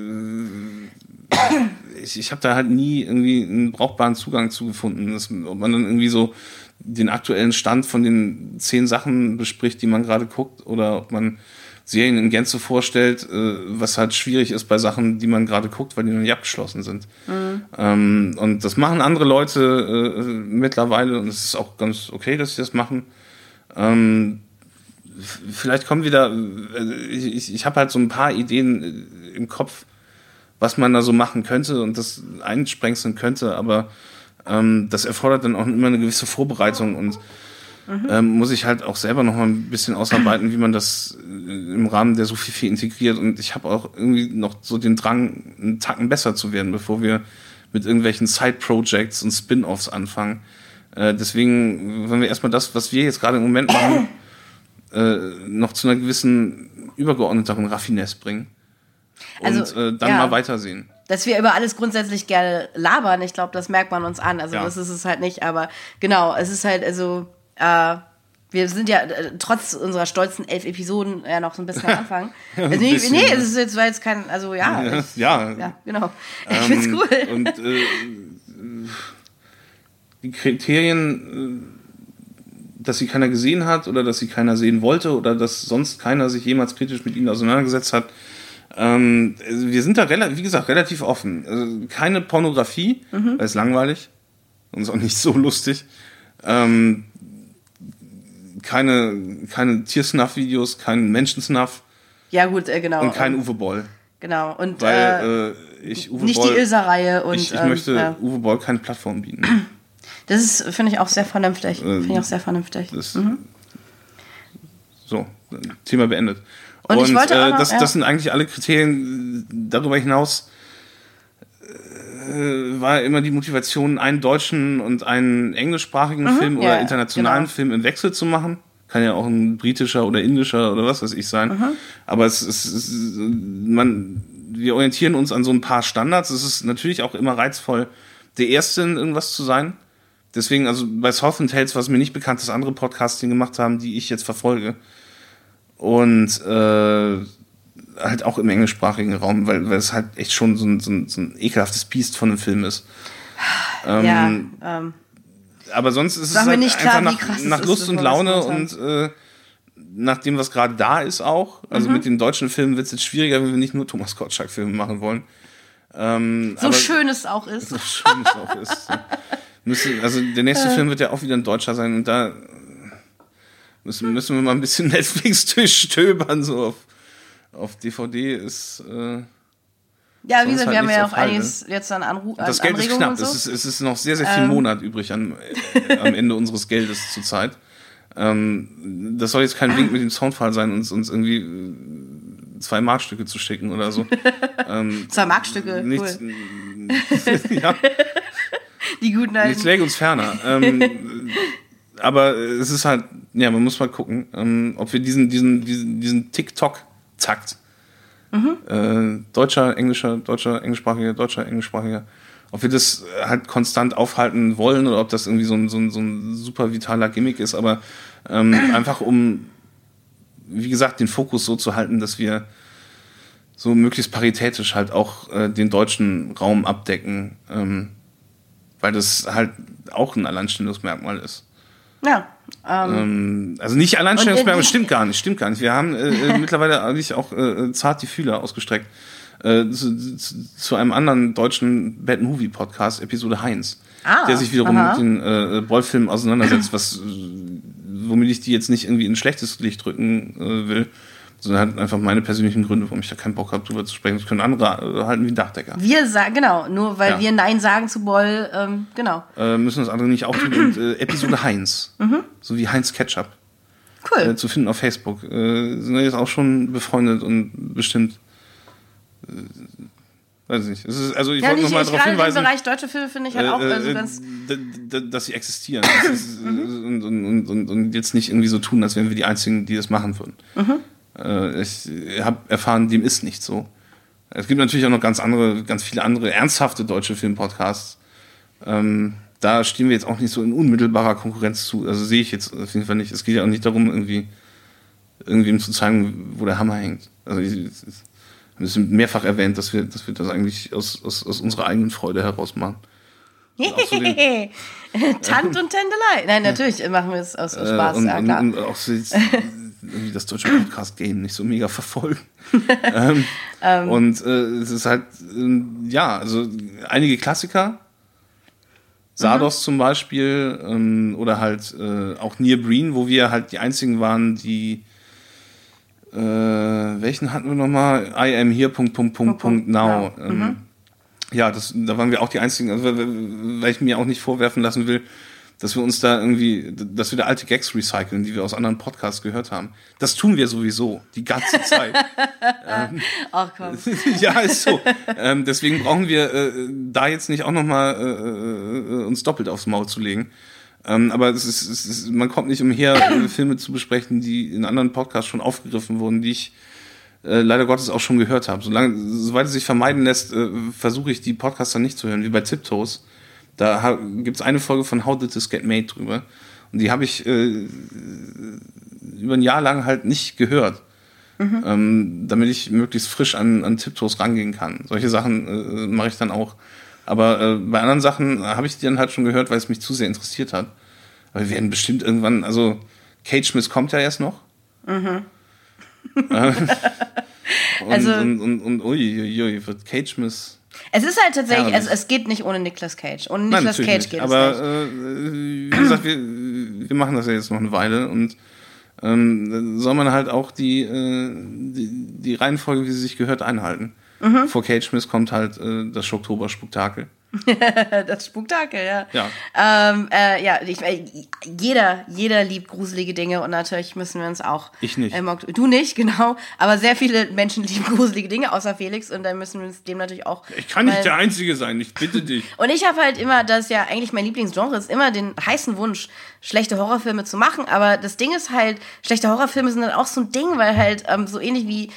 Ich habe da halt nie irgendwie einen brauchbaren Zugang zu gefunden, ob man dann irgendwie so den aktuellen Stand von den 10 Sachen bespricht, die man gerade guckt, oder ob man Serien in Gänze vorstellt, was halt schwierig ist bei Sachen, die man gerade guckt, weil die noch nicht abgeschlossen sind. Und das machen andere Leute mittlerweile und es ist auch ganz okay, dass sie das machen. Vielleicht kommen wieder, ich habe halt so ein paar Ideen im Kopf, was man da so machen könnte und das einsprengseln könnte, aber das erfordert dann auch immer eine gewisse Vorbereitung und muss ich halt auch selber noch mal ein bisschen ausarbeiten, wie man das im Rahmen der Sophie integriert. Und ich habe auch irgendwie noch so den Drang, einen Tacken besser zu werden, bevor wir mit irgendwelchen Side-Projects und Spin-Offs anfangen. Deswegen wollen wir erstmal das, was wir jetzt gerade im Moment machen, noch zu einer gewissen übergeordneteren Raffinesse bringen. Und dann mal weitersehen. Dass wir über alles grundsätzlich gerne labern, ich glaube, das merkt man uns an. Also das ist es halt nicht, aber genau, es ist halt, also Wir sind ja trotz unserer stolzen 11 Episoden ja noch so ein bisschen am Anfang. Also es war jetzt kein, also ja. Ja, genau. Ich find's cool. Und die Kriterien, dass sie keiner gesehen hat oder dass sie keiner sehen wollte oder dass sonst keiner sich jemals kritisch mit ihnen auseinandergesetzt hat, wir sind da, wie gesagt, relativ offen. Also keine Pornografie, weil es langweilig und ist auch nicht so lustig. Keine Tiersnuff-Videos, kein Menschensnuff. Ja, gut, genau. Und kein Uwe Boll. Genau. Und weil Uwe nicht Boll, die Ilsa-Reihe. Und ich möchte Uwe Boll keine Plattform bieten. Das ist, finde ich, auch sehr vernünftig. So, Thema beendet. Und ich wollte auch noch, das sind eigentlich alle Kriterien. Darüber hinaus war immer die Motivation, einen deutschen und einen englischsprachigen Film oder internationalen Film im Wechsel zu machen. Kann ja auch ein britischer oder indischer oder was weiß ich sein. Aber wir orientieren uns an so ein paar Standards. Es ist natürlich auch immer reizvoll, der Erste in irgendwas zu sein. Deswegen, also bei Southland Tales war es mir nicht bekannt, dass andere Podcasts gemacht haben, die ich jetzt verfolge. Und halt auch im englischsprachigen Raum, weil es halt echt schon so ein ekelhaftes Biest von einem Film ist. Aber sonst ist es halt einfach nach Lust und Laune und nach dem, was gerade da ist auch. Also mit den deutschen Filmen wird es jetzt schwieriger, wenn wir nicht nur Thomas Gottschalk-Filme machen wollen. So schön es auch ist. Also der nächste Film wird ja auch wieder ein deutscher sein und da müssen wir mal ein bisschen Netflix durchstöbern, so auf DVD ist ja, wie gesagt, wir haben ja auch einiges jetzt an Anrufen. Das Geld ist knapp, so. Es ist noch sehr, sehr viel Monat übrig am Ende unseres Geldes zurzeit. Das soll jetzt kein Wink mit dem Soundfall sein, uns irgendwie 2 Markstücke zu schicken oder so. 2 Markstücke, nichts, cool. Ja. Die guten alten. Nichts läge uns ferner. Aber es ist halt, ja, man muss mal gucken, ob wir diesen TikTok-Takt, deutscher, englischsprachiger, ob wir das halt konstant aufhalten wollen oder ob das irgendwie so ein super vitaler Gimmick ist, aber einfach um, wie gesagt, den Fokus so zu halten, dass wir so möglichst paritätisch halt auch den deutschen Raum abdecken, weil das halt auch ein Alleinstellungsmerkmal ist. Ja. Also nicht Alleinstellungsmerkmal, stimmt gar nicht. Wir haben mittlerweile eigentlich auch zart die Fühler ausgestreckt zu einem anderen deutschen Bad Movie Podcast, Episode Heinz, der sich wiederum mit den Boll-Filmen auseinandersetzt, womit ich die jetzt nicht irgendwie in ein schlechtes Licht drücken will, sondern halt einfach meine persönlichen Gründe, warum ich da keinen Bock habe, drüber zu sprechen. Das können andere halten wie ein Dachdecker. Wir sagen, genau, nur weil wir Nein sagen zu Boll, genau. Müssen das andere nicht auch tun. Und Episode Heinz, so wie Heinz Ketchup. Cool. Zu finden auf Facebook. Sind wir jetzt auch schon befreundet und bestimmt, weiß ich nicht. Es ist, also ich wollte nochmal darauf hinweisen. Im Bereich deutsche Filme finde ich halt auch ganz... dass sie existieren. Und jetzt nicht irgendwie so tun, als wären wir die Einzigen, die das machen würden. Ich habe erfahren, dem ist nicht so. Es gibt natürlich auch noch ganz viele andere ernsthafte deutsche Filmpodcasts. Da stehen wir jetzt auch nicht so in unmittelbarer Konkurrenz zu. Also sehe ich jetzt auf jeden Fall nicht. Es geht ja auch nicht darum, irgendwie zu zeigen, wo der Hammer hängt. Also wir sind mehrfach erwähnt, dass wir das eigentlich aus unserer eigenen Freude heraus machen. Tant und Tändelei. Nein, natürlich machen wir es aus Spaß, ja klar. Und auch so jetzt irgendwie das deutsche Podcast-Game nicht so mega verfolgen. Und es ist halt, also einige Klassiker, Sardos zum Beispiel, oder halt auch Near Breen, wo wir halt die einzigen waren, die welchen hatten wir nochmal? I am here, now. Ja, da waren wir auch die einzigen, also, weil ich mir auch nicht vorwerfen lassen will, dass wir uns da irgendwie, dass wir da alte Gags recyceln, die wir aus anderen Podcasts gehört haben. Das tun wir sowieso, die ganze Zeit. Ach komm. Ja, ist so. Deswegen brauchen wir da jetzt nicht auch nochmal uns doppelt aufs Maul zu legen. Aber man kommt nicht umher, Filme zu besprechen, die in anderen Podcasts schon aufgegriffen wurden, die ich leider Gottes auch schon gehört habe. Soweit es sich vermeiden lässt, versuche ich die Podcasts dann nicht zu hören, wie bei Tiptoes. Da gibt's eine Folge von How Did This Get Made drüber. Und die habe ich über ein Jahr lang halt nicht gehört. Damit ich möglichst frisch an Tiptoes rangehen kann. Solche Sachen mache ich dann auch. Aber bei anderen Sachen habe ich die dann halt schon gehört, weil es mich zu sehr interessiert hat. Aber wir werden bestimmt irgendwann, also Cagemas kommt ja erst noch. Uiuiui, wird Cagemas. Es ist halt tatsächlich, also es geht nicht ohne Nicolas Cage. Ohne Nicolas Cage geht es nicht. Aber wie gesagt, wir machen das ja jetzt noch eine Weile und soll man halt auch die Reihenfolge, wie sie sich gehört, einhalten. Vor Cagemas kommt halt das Schoktober-Spektakel. Das Spektakel, ja. Ja. Jeder liebt gruselige Dinge und natürlich müssen wir uns auch... Ich nicht. Du nicht, genau. Aber sehr viele Menschen lieben gruselige Dinge, außer Felix, und dann müssen wir uns dem natürlich auch... Ich kann nicht der Einzige sein, ich bitte dich. Und ich habe halt immer, das ja eigentlich mein Lieblingsgenre ist, immer den heißen Wunsch, schlechte Horrorfilme zu machen, aber das Ding ist halt, schlechte Horrorfilme sind dann auch so ein Ding, weil halt so ähnlich wie...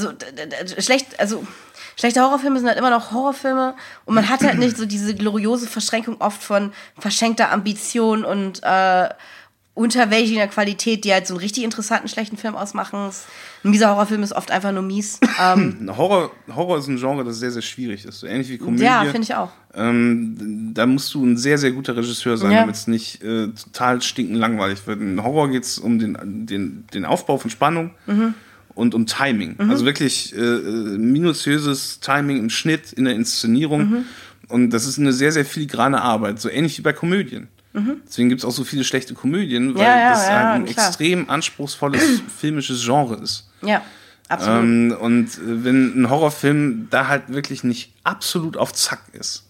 Schlechte Horrorfilme sind halt immer noch Horrorfilme und man hat halt nicht so diese gloriose Verschränkung oft von verschenkter Ambition und unterwältigender Qualität, die halt so einen richtig interessanten, schlechten Film ausmachen. Ein mieser Horrorfilm ist oft einfach nur mies. Horror ist ein Genre, das sehr, sehr schwierig ist. So ähnlich wie Komödie. Ja, finde ich auch. Da musst du ein sehr, sehr guter Regisseur sein, damit es nicht total stinkend langweilig wird. In Horror geht es um den Aufbau von Spannung. Und um Timing. Also wirklich minutiöses Timing im Schnitt, in der Inszenierung. Und das ist eine sehr, sehr filigrane Arbeit. So ähnlich wie bei Komödien. Deswegen gibt es auch so viele schlechte Komödien, weil das halt ein extrem anspruchsvolles filmisches Genre ist. Ja, absolut. Und wenn ein Horrorfilm da halt wirklich nicht absolut auf Zack ist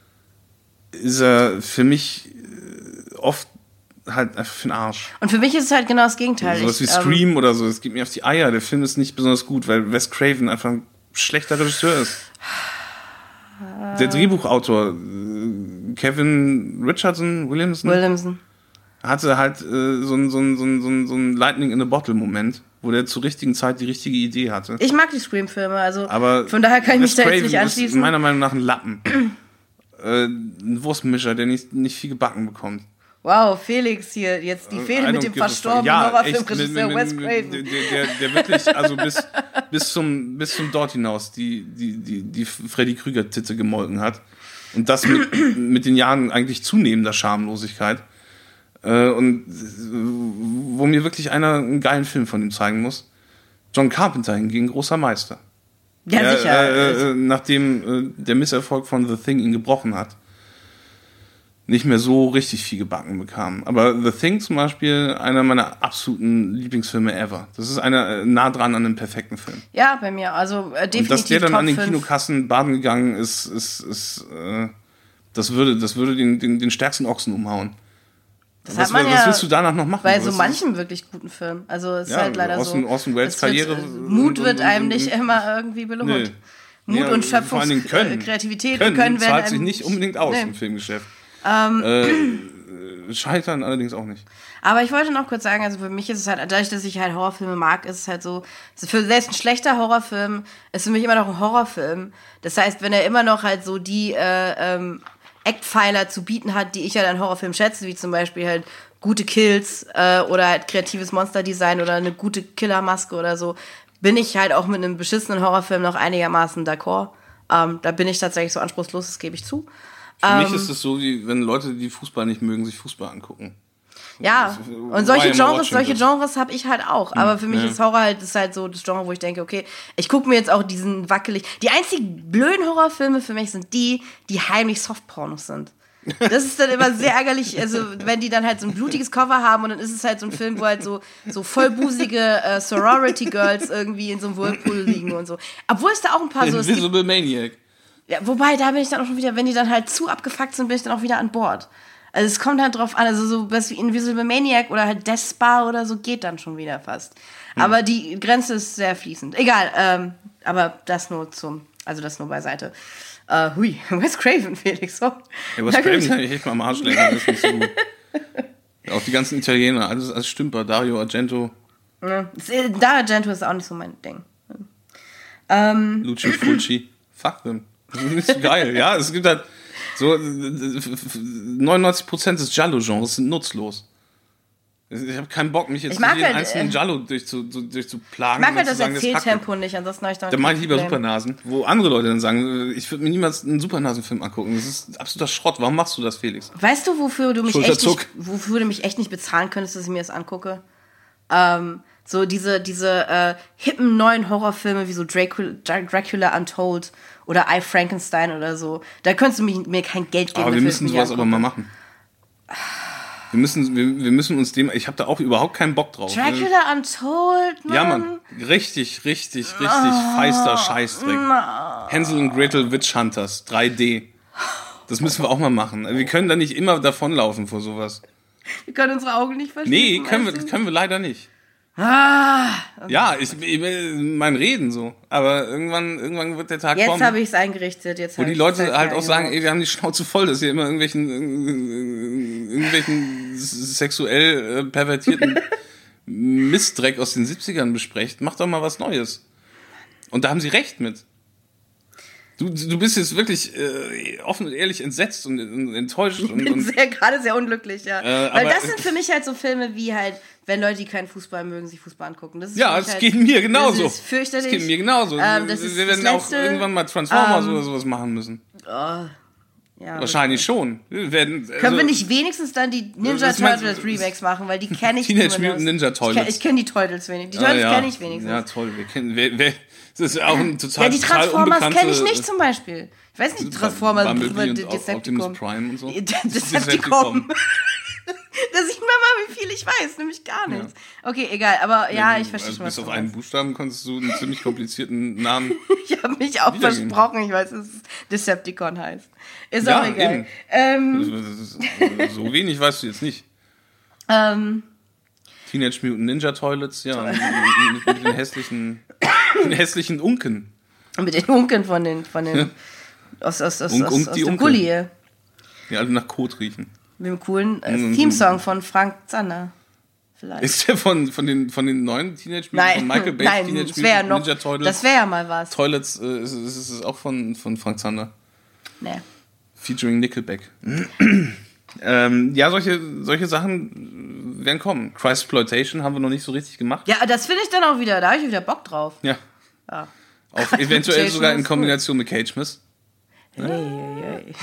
er für mich oft halt einfach für den Arsch. Und für mich ist es halt genau das Gegenteil. Sowas wie Scream oder so, es geht mir auf die Eier. Der Film ist nicht besonders gut, weil Wes Craven einfach ein schlechter Regisseur ist. Der Drehbuchautor Kevin Williamson hatte halt so ein Lightning in a Bottle Moment, wo der zur richtigen Zeit die richtige Idee hatte. Ich mag die Scream-Filme, also aber von daher kann ich mich da jetzt nicht anschließen. anschließen. Ist meiner Meinung nach ein Lappen. Ein Wurstmischer, der nicht viel gebacken bekommt. Wow, Felix hier, jetzt die Fehde mit dem verstorbenen Horrorfilmregisseur Wes Craven. Der wirklich, also bis zum Dort hinaus die Freddy Krüger-Titte gemolken hat. Und das mit den Jahren eigentlich zunehmender Schamlosigkeit. Und wo mir wirklich einer einen geilen Film von ihm zeigen muss. John Carpenter hingegen, großer Meister. Ja, sicher. Nachdem der Misserfolg von The Thing ihn gebrochen hat, nicht mehr so richtig viel gebacken bekam. Aber The Thing zum Beispiel, einer meiner absoluten Lieblingsfilme ever. Das ist einer nah dran an einem perfekten Film. Ja, bei mir, also definitiv. Und dass der dann Top an den 5. Kinokassen baden gegangen ist, das würde den stärksten Ochsen umhauen. Was willst du danach noch machen? Bei so manchen wirklich guten Filmen. Also es ist halt leider so. Orson Welles Karriere. Mut wird einem nicht immer irgendwie belohnt. Nee. Mut und Schöpfungskreativität können zahlt sich nicht unbedingt aus im Filmgeschäft. Scheitern allerdings auch nicht. Aber ich wollte noch kurz sagen, also für mich ist es halt, dadurch, dass ich halt Horrorfilme mag, ist es halt so, für selbst ein schlechter Horrorfilm ist für mich immer noch ein Horrorfilm. Das heißt, wenn er immer noch halt so die Eckpfeiler zu bieten hat, die ich halt an Horrorfilmen schätze, wie zum Beispiel halt gute Kills oder halt kreatives Monsterdesign oder eine gute Killermaske oder so, bin ich halt auch mit einem beschissenen Horrorfilm noch einigermaßen d'accord. Da bin ich tatsächlich so anspruchslos, das gebe ich zu. Für mich ist es so, wie wenn Leute, die Fußball nicht mögen, sich Fußball angucken. Ja, und solche Genres habe ich halt auch. Aber für mich ist Horror halt, ist halt so das Genre, wo ich denke, okay, ich gucke mir jetzt auch diesen wackelig... Die einzigen blöden Horrorfilme für mich sind die heimlich Softpornos sind. Das ist dann immer sehr ärgerlich, also wenn die dann halt so ein blutiges Cover haben und dann ist es halt so ein Film, wo halt so vollbusige Sorority Girls irgendwie in so einem Whirlpool liegen und so. Obwohl es da auch ein paar so... Invisible Maniac. Ja, wobei, da bin ich dann auch schon wieder, wenn die dann halt zu abgefuckt sind, bin ich dann auch wieder an Bord. Also es kommt halt drauf an, also so was wie Invisible Maniac oder halt Death Spa oder so geht dann schon wieder fast. Aber die Grenze ist sehr fließend. Egal, aber das nur beiseite. Wes Craven, Felix. So. Ja, Wes Craven kann ich echt mal am Arsch lenken, das ist nicht so gut. Auch die ganzen Italiener, alles als Stümper, Dario Argento. Ja, Dario Argento ist auch nicht so mein Ding. Lucio Fulci, fuck them. Das ist nicht so geil, ja, es gibt halt so 99% des Giallo-Genres sind nutzlos. Ich habe keinen Bock, mich jetzt durch jeden einzelnen Giallo durchzuplagen. Ich mag halt das Erzähltempo nicht, ansonsten habe ich da mache ich lieber Supernasen, wo andere Leute dann sagen, ich würde mir niemals einen Supernasenfilm angucken. Das ist absoluter Schrott. Warum machst du das, Felix? Weißt du, wofür du mich echt nicht bezahlen könntest, dass ich mir das angucke? So diese hippen neuen Horrorfilme wie so Dracula Untold oder I, Frankenstein oder so. Da könntest du mir kein Geld geben. Aber wir müssen sowas aber mal machen. Wir müssen uns dem... Ich habe da auch überhaupt keinen Bock drauf. Dracula Untold, Mann. Ja, Mann. Richtig feister Scheißdreck. Hänsel und Gretel Witch Hunters 3D. Das müssen wir auch mal machen. Wir können da nicht immer davonlaufen vor sowas. Wir können unsere Augen nicht verschließen. Nee, können wir leider nicht. Ja, mein Reden so. Aber irgendwann wird der Tag kommen. Jetzt habe ich es eingerichtet. Wo die Leute halt auch sagen, ey, wir haben die Schnauze voll, dass ihr immer irgendwelchen sexuell pervertierten Mistdreck aus den 70ern besprecht. Macht doch mal was Neues. Und da haben sie recht mit. Du bist jetzt wirklich offen und ehrlich entsetzt und enttäuscht. Ich bin gerade sehr unglücklich, ja. Weil das sind für mich halt so Filme wie halt, wenn Leute, die keinen Fußball mögen, sich Fußball angucken. Das ist geht mir genauso. Das ist fürchterlich. Das geht mir genauso. Wir werden auch irgendwann mal Transformers oder sowas machen müssen. Ja, wahrscheinlich schon. Können wir nicht wenigstens dann die Ninja Turtles Remakes machen, weil die kenne ich Teenage Mutant Ninja Turtles. Ich kenne die Turtles wenigstens. Die Turtles kenne ich wenigstens. Ja, toll. Wir kennen... Das ist auch ein total die Transformers kenne ich nicht zum Beispiel. Ich weiß nicht, Transformers, Optimus Prime und so. Decepticon. Da sieht man mal, wie viel ich weiß, nämlich gar nichts. Ja. Okay, egal, aber ich verstehe schon, was bis auf einen Buchstaben konntest du einen ziemlich komplizierten Namen. Ich habe mich auch versprochen, ich weiß, dass es Decepticon heißt. Ist auch egal. So wenig weißt du jetzt nicht. Teenage Mutant Ninja Toilets, mit den hässlichen Unken. Mit den Unken von den aus dem Gully. Die alle nach Kot riechen. Mit dem coolen Theme-Song von Frank Zander. Vielleicht. Ist der von den neuen Teenage Mutant, von Michael Bay Teenage Mutant Ninja Toilets? Das wäre ja mal was. Toilets ist auch von Frank Zander. Nee. Featuring Nickelback. Solche Sachen werden kommen. Christploitation haben wir noch nicht so richtig gemacht. Ja, das finde ich dann auch wieder, da habe ich wieder Bock drauf. Ja. Auch eventuell sogar in Kombination mit Cagemas. Hey.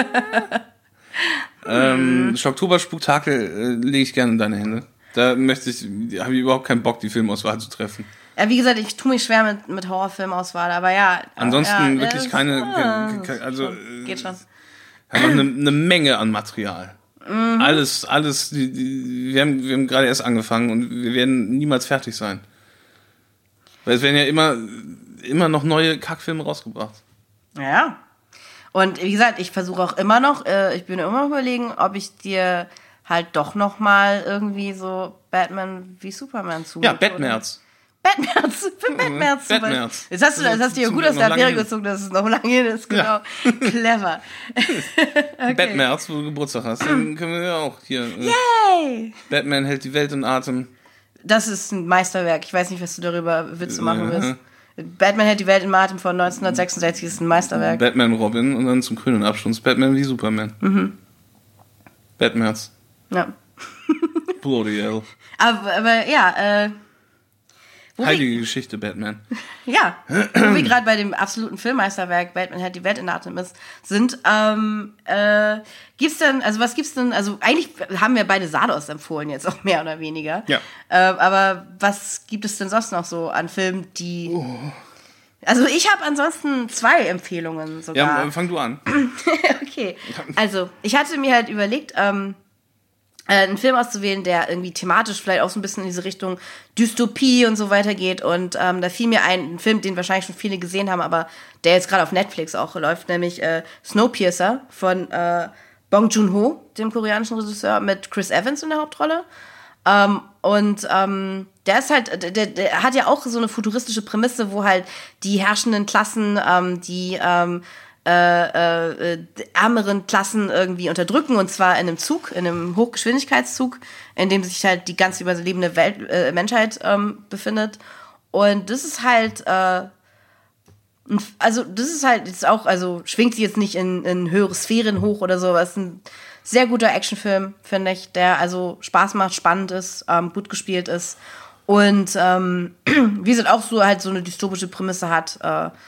Oktoberspektakel lege ich gerne in deine Hände. Da habe ich überhaupt keinen Bock, die Filmauswahl zu treffen. Ja, wie gesagt, ich tue mich schwer mit Horrorfilmauswahl, aber ja. Ansonsten wirklich keine, geht schon. Wir haben noch eine Menge an Material. Mhm. Alles, wir haben gerade erst angefangen und wir werden niemals fertig sein. Weil es werden ja immer noch neue Kackfilme rausgebracht. Ja. Und wie gesagt, ich versuche auch immer noch, ich bin immer überlegen, ob ich dir halt doch noch mal irgendwie so Batman wie Superman zu. Ja, Batmärz. Für Batmärz. Jetzt hast du dir ja gut aus der Affäre gezogen, dass es noch lange hin ist. Genau. Ja. Clever. Okay. Batmärz, wo du Geburtstag hast, dann können wir ja auch hier. Yay! Batman hält die Welt in Atem. Das ist ein Meisterwerk. Ich weiß nicht, was du darüber Witze machen willst. Batman hält die Welt in Atem von 1966 ist ein Meisterwerk. Batman Robin und dann zum grünen Abschluss Batman wie Superman. Mhm. Batmärz. Ja. Bloody hell. Aber ja, heilige Geschichte, Batman. Ja, wo wir gerade bei dem absoluten Filmmeisterwerk Batman hält die Welt in Atem sind, gibt's denn, also was gibt's denn, also eigentlich haben wir beide Sardos empfohlen jetzt auch mehr oder weniger. Ja. Aber was gibt es denn sonst noch so an Filmen, die... Oh. Also ich habe ansonsten 2 Empfehlungen sogar. Ja, fang du an. Okay, also ich hatte mir halt überlegt, einen Film auszuwählen, der irgendwie thematisch vielleicht auch so ein bisschen in diese Richtung Dystopie und so weiter geht. Und da fiel mir ein Film, den wahrscheinlich schon viele gesehen haben, aber der jetzt gerade auf Netflix auch läuft, nämlich Snowpiercer von Bong Joon-ho, dem koreanischen Regisseur, mit Chris Evans in der Hauptrolle. Der ist halt, der hat ja auch so eine futuristische Prämisse, wo halt die herrschenden Klassen, die ärmeren Klassen irgendwie unterdrücken, und zwar in einem Zug, in einem Hochgeschwindigkeitszug, in dem sich halt die ganze überlebende Menschheit befindet. Und das ist halt, also das ist halt jetzt auch, also schwingt sich jetzt nicht in höhere Sphären hoch oder so, aber es ist ein sehr guter Actionfilm, finde ich, der also Spaß macht, spannend ist, gut gespielt ist und wie gesagt auch so halt so eine dystopische Prämisse hat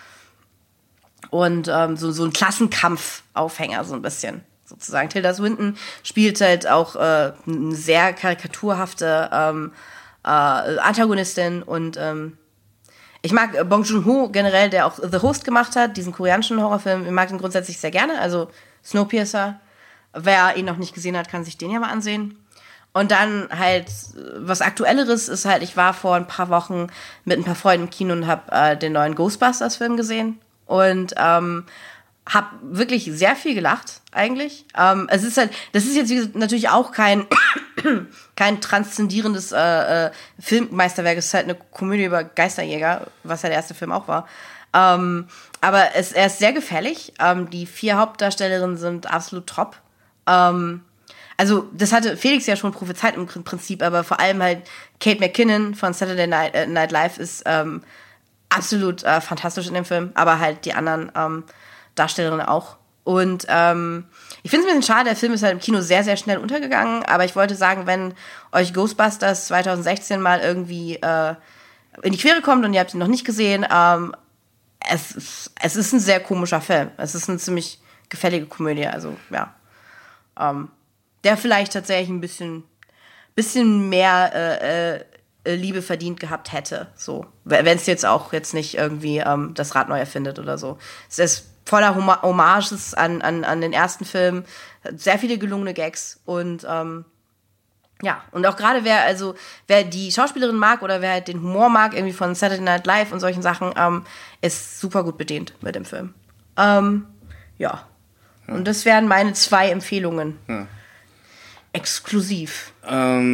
und so ein Klassenkampf-Aufhänger so ein bisschen sozusagen. Tilda Swinton spielt halt auch eine sehr karikaturhafte Antagonistin und ich mag Bong Joon-ho generell, der auch The Host gemacht hat, diesen koreanischen Horrorfilm. Ich mag ihn grundsätzlich sehr gerne. Also Snowpiercer. Wer ihn noch nicht gesehen hat, kann sich den ja mal ansehen. Und dann halt, was Aktuelleres ist halt, ich war vor ein paar Wochen mit ein paar Freunden im Kino und habe den neuen Ghostbusters-Film gesehen. Und habe wirklich sehr viel gelacht, eigentlich. Es ist halt, das ist jetzt natürlich auch kein transzendierendes Filmmeisterwerk. Es ist halt eine Komödie über Geisterjäger, was ja der erste Film auch war. Aber er ist sehr gefällig. Die 4 Hauptdarstellerinnen sind absolut top. Also, das hatte Felix ja schon prophezeit im Prinzip, aber vor allem halt Kate McKinnon von Saturday Night Live ist absolut fantastisch in dem Film, aber halt die anderen Darstellerinnen auch. Und ich finde es ein bisschen schade, der Film ist halt im Kino sehr, sehr schnell untergegangen, aber ich wollte sagen, wenn euch Ghostbusters 2016 mal irgendwie in die Quere kommt und ihr habt ihn noch nicht gesehen, es ist ein sehr komischer Film. Es ist eine ziemlich gefällige Komödie, also ja. Der vielleicht tatsächlich ein bisschen mehr Liebe verdient gehabt hätte, so. Wenn es jetzt nicht irgendwie das Rad neu erfindet oder so. Es ist voller Hommages an den ersten Film, sehr viele gelungene Gags und ja, und auch gerade wer die Schauspielerin mag oder wer halt den Humor mag, irgendwie von Saturday Night Live und solchen Sachen, ist super gut bedient mit dem Film. Ja. Und das wären meine 2 Empfehlungen. Ja. Exklusiv.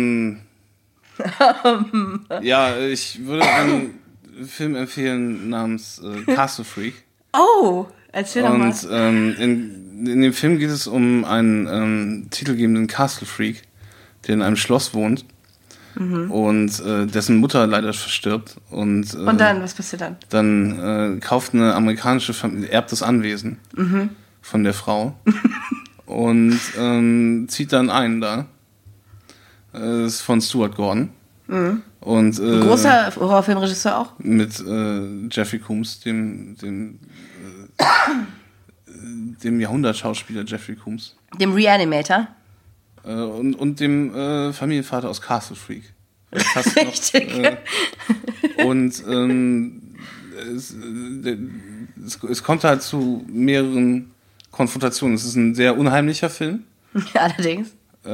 Ja, ich würde einen Film empfehlen namens Castle Freak. Oh, erzähl doch mal. Und in dem Film geht es um einen titelgebenden Castle Freak, der in einem Schloss wohnt und dessen Mutter leider verstirbt. Und dann, was passiert dann? Dann kauft eine amerikanische Familie, erbt das Anwesen von der Frau und zieht dann ein da. Das ist von Stuart Gordon. Und, ein großer Horrorfilmregisseur auch? Mit Jeffrey Combs, dem Jahrhundertschauspieler Jeffrey Combs. Dem Reanimator? Und dem Familienvater aus Castle Freak. Richtig. Und es kommt halt zu mehreren Konfrontationen. Es ist ein sehr unheimlicher Film. Allerdings.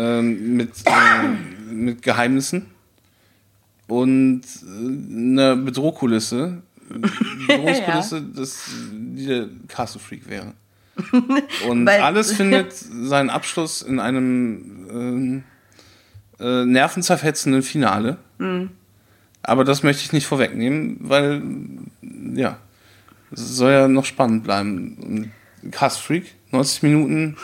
Mit Geheimnissen und einer Bedrohkulisse. Bedrohungskulisse, die der Castle Freak wäre. Und alles findet seinen Abschluss in einem nervenzerfetzenden Finale. Aber das möchte ich nicht vorwegnehmen, weil ja, es soll ja noch spannend bleiben. Und Castle Freak, 90 Minuten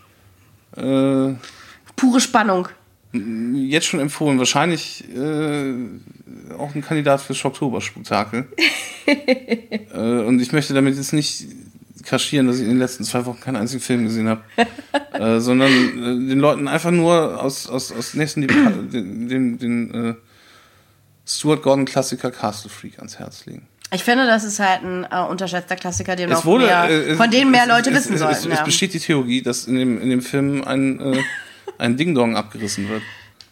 pure Spannung. Jetzt schon empfohlen, wahrscheinlich auch ein Kandidat fürs Schocktober-Spektakel. Und ich möchte damit jetzt nicht kaschieren, dass ich in den letzten 2 Wochen keinen einzigen Film gesehen habe, sondern den Leuten einfach nur aus nächsten den Stuart Gordon-Klassiker Castle Freak ans Herz legen. Ich finde, das ist halt ein unterschätzter Klassiker, von denen mehr Leute wissen sollten. Es besteht die Theorie, dass in dem Film ein Ding-Dong abgerissen wird.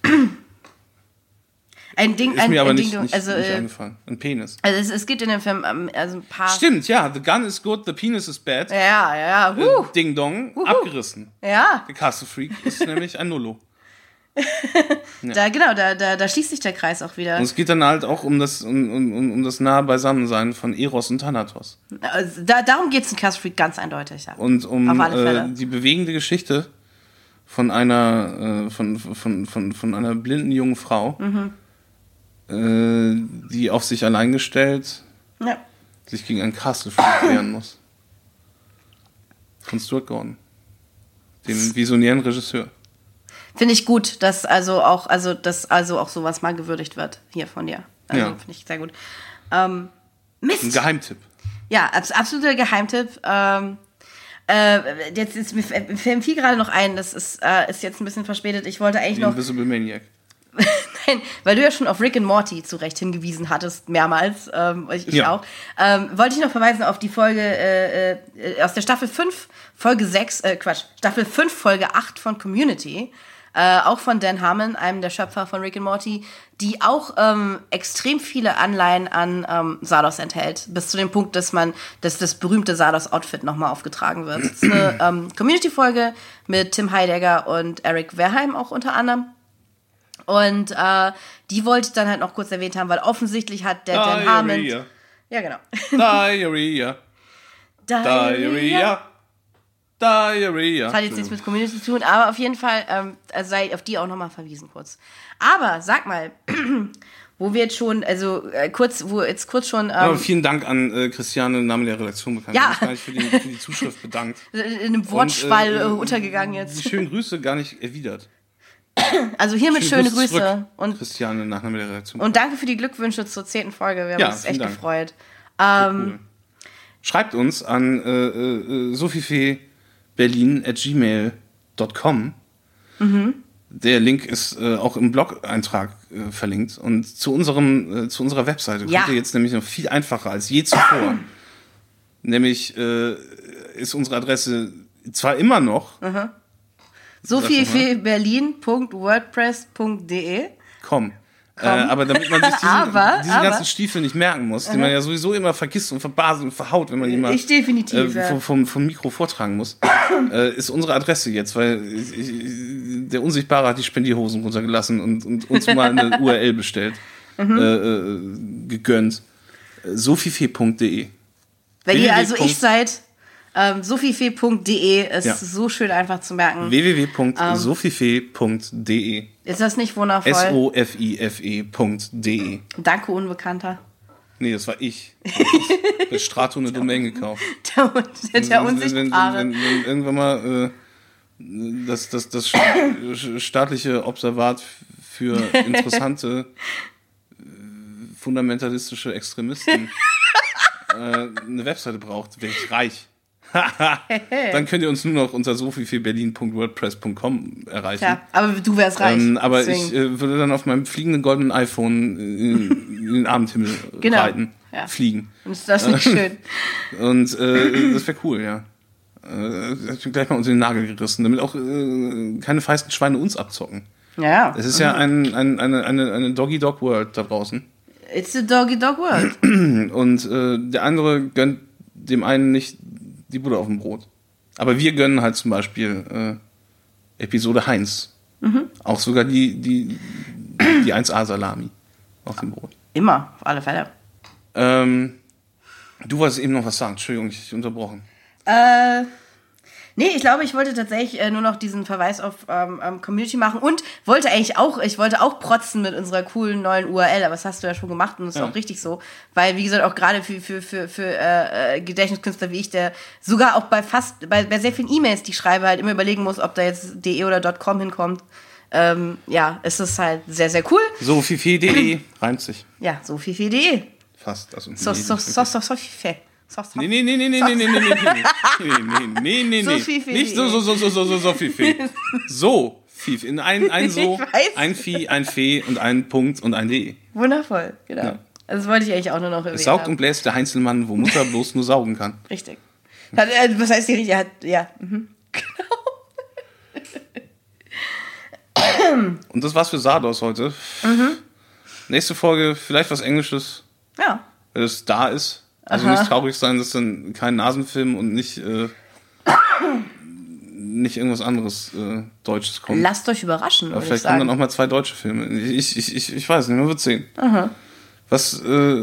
Ist mir aber nicht eingefallen. Ein Penis. Also es gibt in dem Film ein paar... Stimmt, ja. The gun is good, the penis is bad. Ja. Ding-Dong, abgerissen. Ja. Der Castle Freak ist nämlich ein Nullo. Ja. Da schließt sich der Kreis auch wieder. Und es geht dann halt auch um das nahe Beisammensein von Eros und Thanatos. Also darum geht es in Castle Freak ganz eindeutig. Ja. Und um die bewegende Geschichte von einer von einer blinden jungen Frau, die auf sich allein gestellt sich gegen einen Castle Freak wehren muss. Von Stuart Gordon, dem visionären Regisseur. Finde ich gut, dass also auch sowas mal gewürdigt wird hier von dir. Also finde ich sehr gut. Mist. Ein Geheimtipp. Ja, absoluter Geheimtipp. Mir fällt viel gerade noch ein, das ist jetzt ein bisschen verspätet. Ich wollte eigentlich noch... Invisible Maniac. Nein, weil du ja schon auf Rick and Morty zu Recht hingewiesen hattest, mehrmals, ich auch. Wollte ich noch verweisen auf die Folge aus der Staffel 5, Staffel 5, Folge 8 von Community, auch von Dan Harmon, einem der Schöpfer von Rick and Morty, die auch extrem viele Anleihen an Sados enthält, bis zu dem Punkt, dass das berühmte Sados-Outfit nochmal aufgetragen wird. Das ist eine Community-Folge mit Tim Heidegger und Eric Verheim auch unter anderem. Und die wollte ich dann halt noch kurz erwähnt haben, weil offensichtlich hat der Dan Harmon... Ja, genau. Diarrhea. Das hat jetzt nichts mit Community zu tun, aber auf jeden Fall sei auf die auch nochmal verwiesen kurz. Aber sag mal, wo wir jetzt schon, kurz schon... vielen Dank an Christiane im Namen der Redaktion bekannt. Ja. Ich habe mich für die Zuschrift bedankt. In einem Wortschwall untergegangen jetzt. Die schönen Grüße gar nicht erwidert. Also hiermit schöne Grüße. Und Christiane im Namen der Redaktion. Und danke für die Glückwünsche zur 10. Folge. Wir haben uns echt gefreut. Cool. Schreibt uns an sophiefe@gmail.com. Der Link ist auch im Blog-Eintrag verlinkt. Und zu unserer Webseite kommt ihr jetzt nämlich noch viel einfacher als je zuvor. Nämlich ist unsere Adresse zwar immer noch sophiefeberlin.wordpress.de. Aber damit man sich diesen ganzen Stiefel nicht merken muss, den man ja sowieso immer vergisst und verbaselt und verhaut, wenn man ihn mal vom Mikro vortragen muss, ist unsere Adresse jetzt, weil der Unsichtbare hat die Spendierhosen runtergelassen und uns mal eine URL bestellt, gegönnt. sophiefee.de. Wenn ihr also ich seid, sophiefee.de ist so schön einfach zu merken. www.sophiefee.de. Ist das nicht wundervoll? SOFIFE.de. Danke, Unbekannter. Nee, das war ich. Ich habe Strato eine Domain gekauft. Der Unsichtbare. Wenn irgendwann mal das staatliche Observat für interessante fundamentalistische Extremisten eine Webseite braucht, wäre ich reich. Dann könnt ihr uns nur noch unter sophiefeberlin.wordpress.com erreichen. Ja, aber du wärst reich. Aber ich würde dann auf meinem fliegenden goldenen iPhone in den Abendhimmel reiten. Ja. Fliegen. Und ist das nicht schön? Und das wäre cool, ja. Ich bin gleich mal unter den Nagel gerissen, damit auch keine feisten Schweine uns abzocken. Ja. Es ist ja eine Doggy-Dog-World da draußen. It's a Doggy-Dog-World. Und der andere gönnt dem einen nicht die Butter auf dem Brot. Aber wir gönnen halt zum Beispiel Episode Heinz. Auch sogar die 1A-Salami auf dem Brot. Immer, auf alle Fälle. Du wolltest eben noch was sagen. Entschuldigung, ich unterbrochen. Nee, ich glaube, ich wollte tatsächlich nur noch diesen Verweis auf Community machen und wollte auch protzen mit unserer coolen neuen URL, aber das hast du ja schon gemacht und das ist auch richtig so, weil, wie gesagt, auch gerade für Gedächtniskünstler wie ich, der sogar auch bei sehr vielen E-Mails, die ich schreibe, halt immer überlegen muss, ob da jetzt .de oder .com hinkommt. Es ist halt sehr, sehr cool. Sophiefee.de reimt sich. Ja, sophiefee.de. Fast, also. Sophiefee. Nee. Nicht so Fifi. So, Fief. In ein So, ein Vieh, ein Fee und ein Punkt und ein D. Wundervoll, genau. Ja. Also das wollte ich eigentlich auch nur noch erwähnen. Es saugt und bläst der Heinzelmann, wo Mutter bloß nur saugen kann. Richtig. Was heißt die richtig? Ja. Genau. Und das war's für Sados heute. Nächste Folge vielleicht was Englisches. Ja. Weil es da ist. Also nicht traurig sein, dass dann kein Nasenfilm und nicht irgendwas anderes Deutsches kommt. Lasst euch überraschen. Aber vielleicht kommen dann auch mal 2 deutsche Filme. Ich weiß nicht, man wird sehen. Was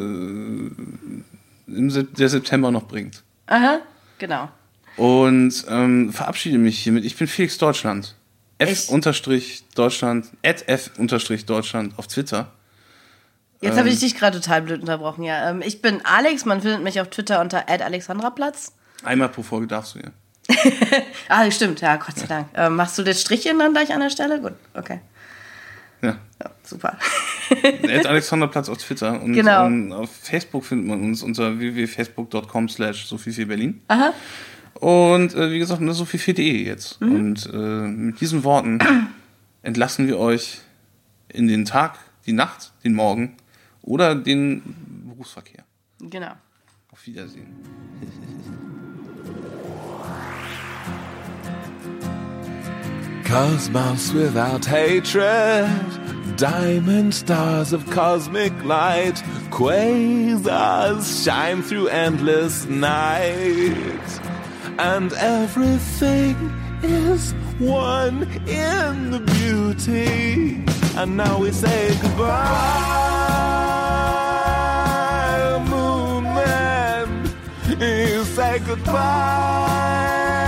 der September noch bringt. Genau. Und verabschiede mich hiermit. Ich bin Felix Deutschland. F_Deutschland @F_Deutschland auf Twitter. Jetzt habe ich dich gerade total blöd unterbrochen, ja. Ich bin Alex, man findet mich auf Twitter unter @alexandraplatz. Einmal pro Folge darfst du ja. Stimmt, ja, Gott sei Dank. Machst du das Strichchen dann gleich an der Stelle? Gut, okay. Ja super. @alexandraplatz auf Twitter. Und auf Facebook findet man uns unter www.facebook.com/sophiefeberlin. Und wie gesagt, nur so viel für die jetzt. Und mit diesen Worten entlassen wir euch in den Tag, die Nacht, den Morgen oder den Berufsverkehr. Genau. Auf Wiedersehen. Cosmos without hatred, diamond stars of cosmic light, quasars shine through endless night, and everything is one in the beauty. And now we say goodbye, moon man. You say goodbye.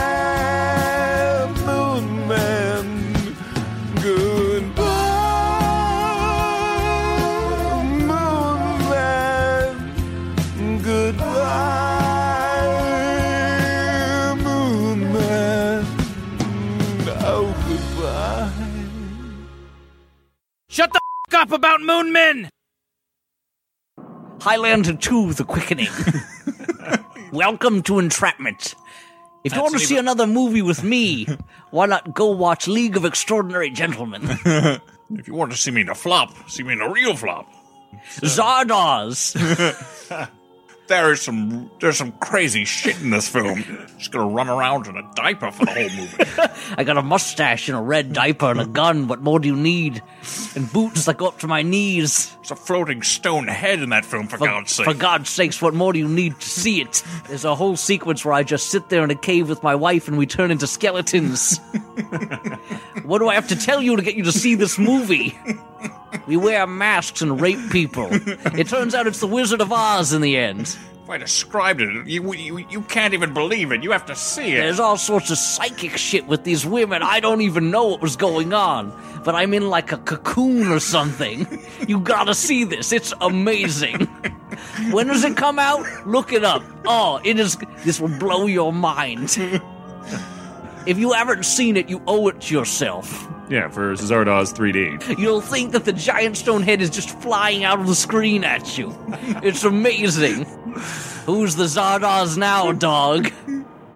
Shut the f*** up about Moon Men! Highlander 2, The Quickening. Welcome to Entrapment. If you want to see another movie with me, why not go watch League of Extraordinary Gentlemen? If you want to see me in a flop, see me in a real flop. Zardoz. There's some crazy shit in this film. Just gonna run around in a diaper for the whole movie. I got a mustache and a red diaper and a gun. What more do you need? And boots that go up to my knees. There's a floating stone head in that film, for God's sake. For God's sakes, what more do you need to see it? There's a whole sequence where I just sit there in a cave with my wife and we turn into skeletons. What do I have to tell you to get you to see this movie? We wear masks and rape people. It turns out it's the Wizard of Oz in the end. If I described it, you can't even believe it. You have to see it. There's all sorts of psychic shit with these women. I don't even know what was going on. But I'm in like a cocoon or something. You gotta see this. It's amazing. When does it come out? Look it up. Oh, this will blow your mind. If you haven't seen it, you owe it to yourself. Yeah, for Zardoz 3D. You'll think that the giant stone head is just flying out of the screen at you. It's amazing. Who's the Zardoz now, dog?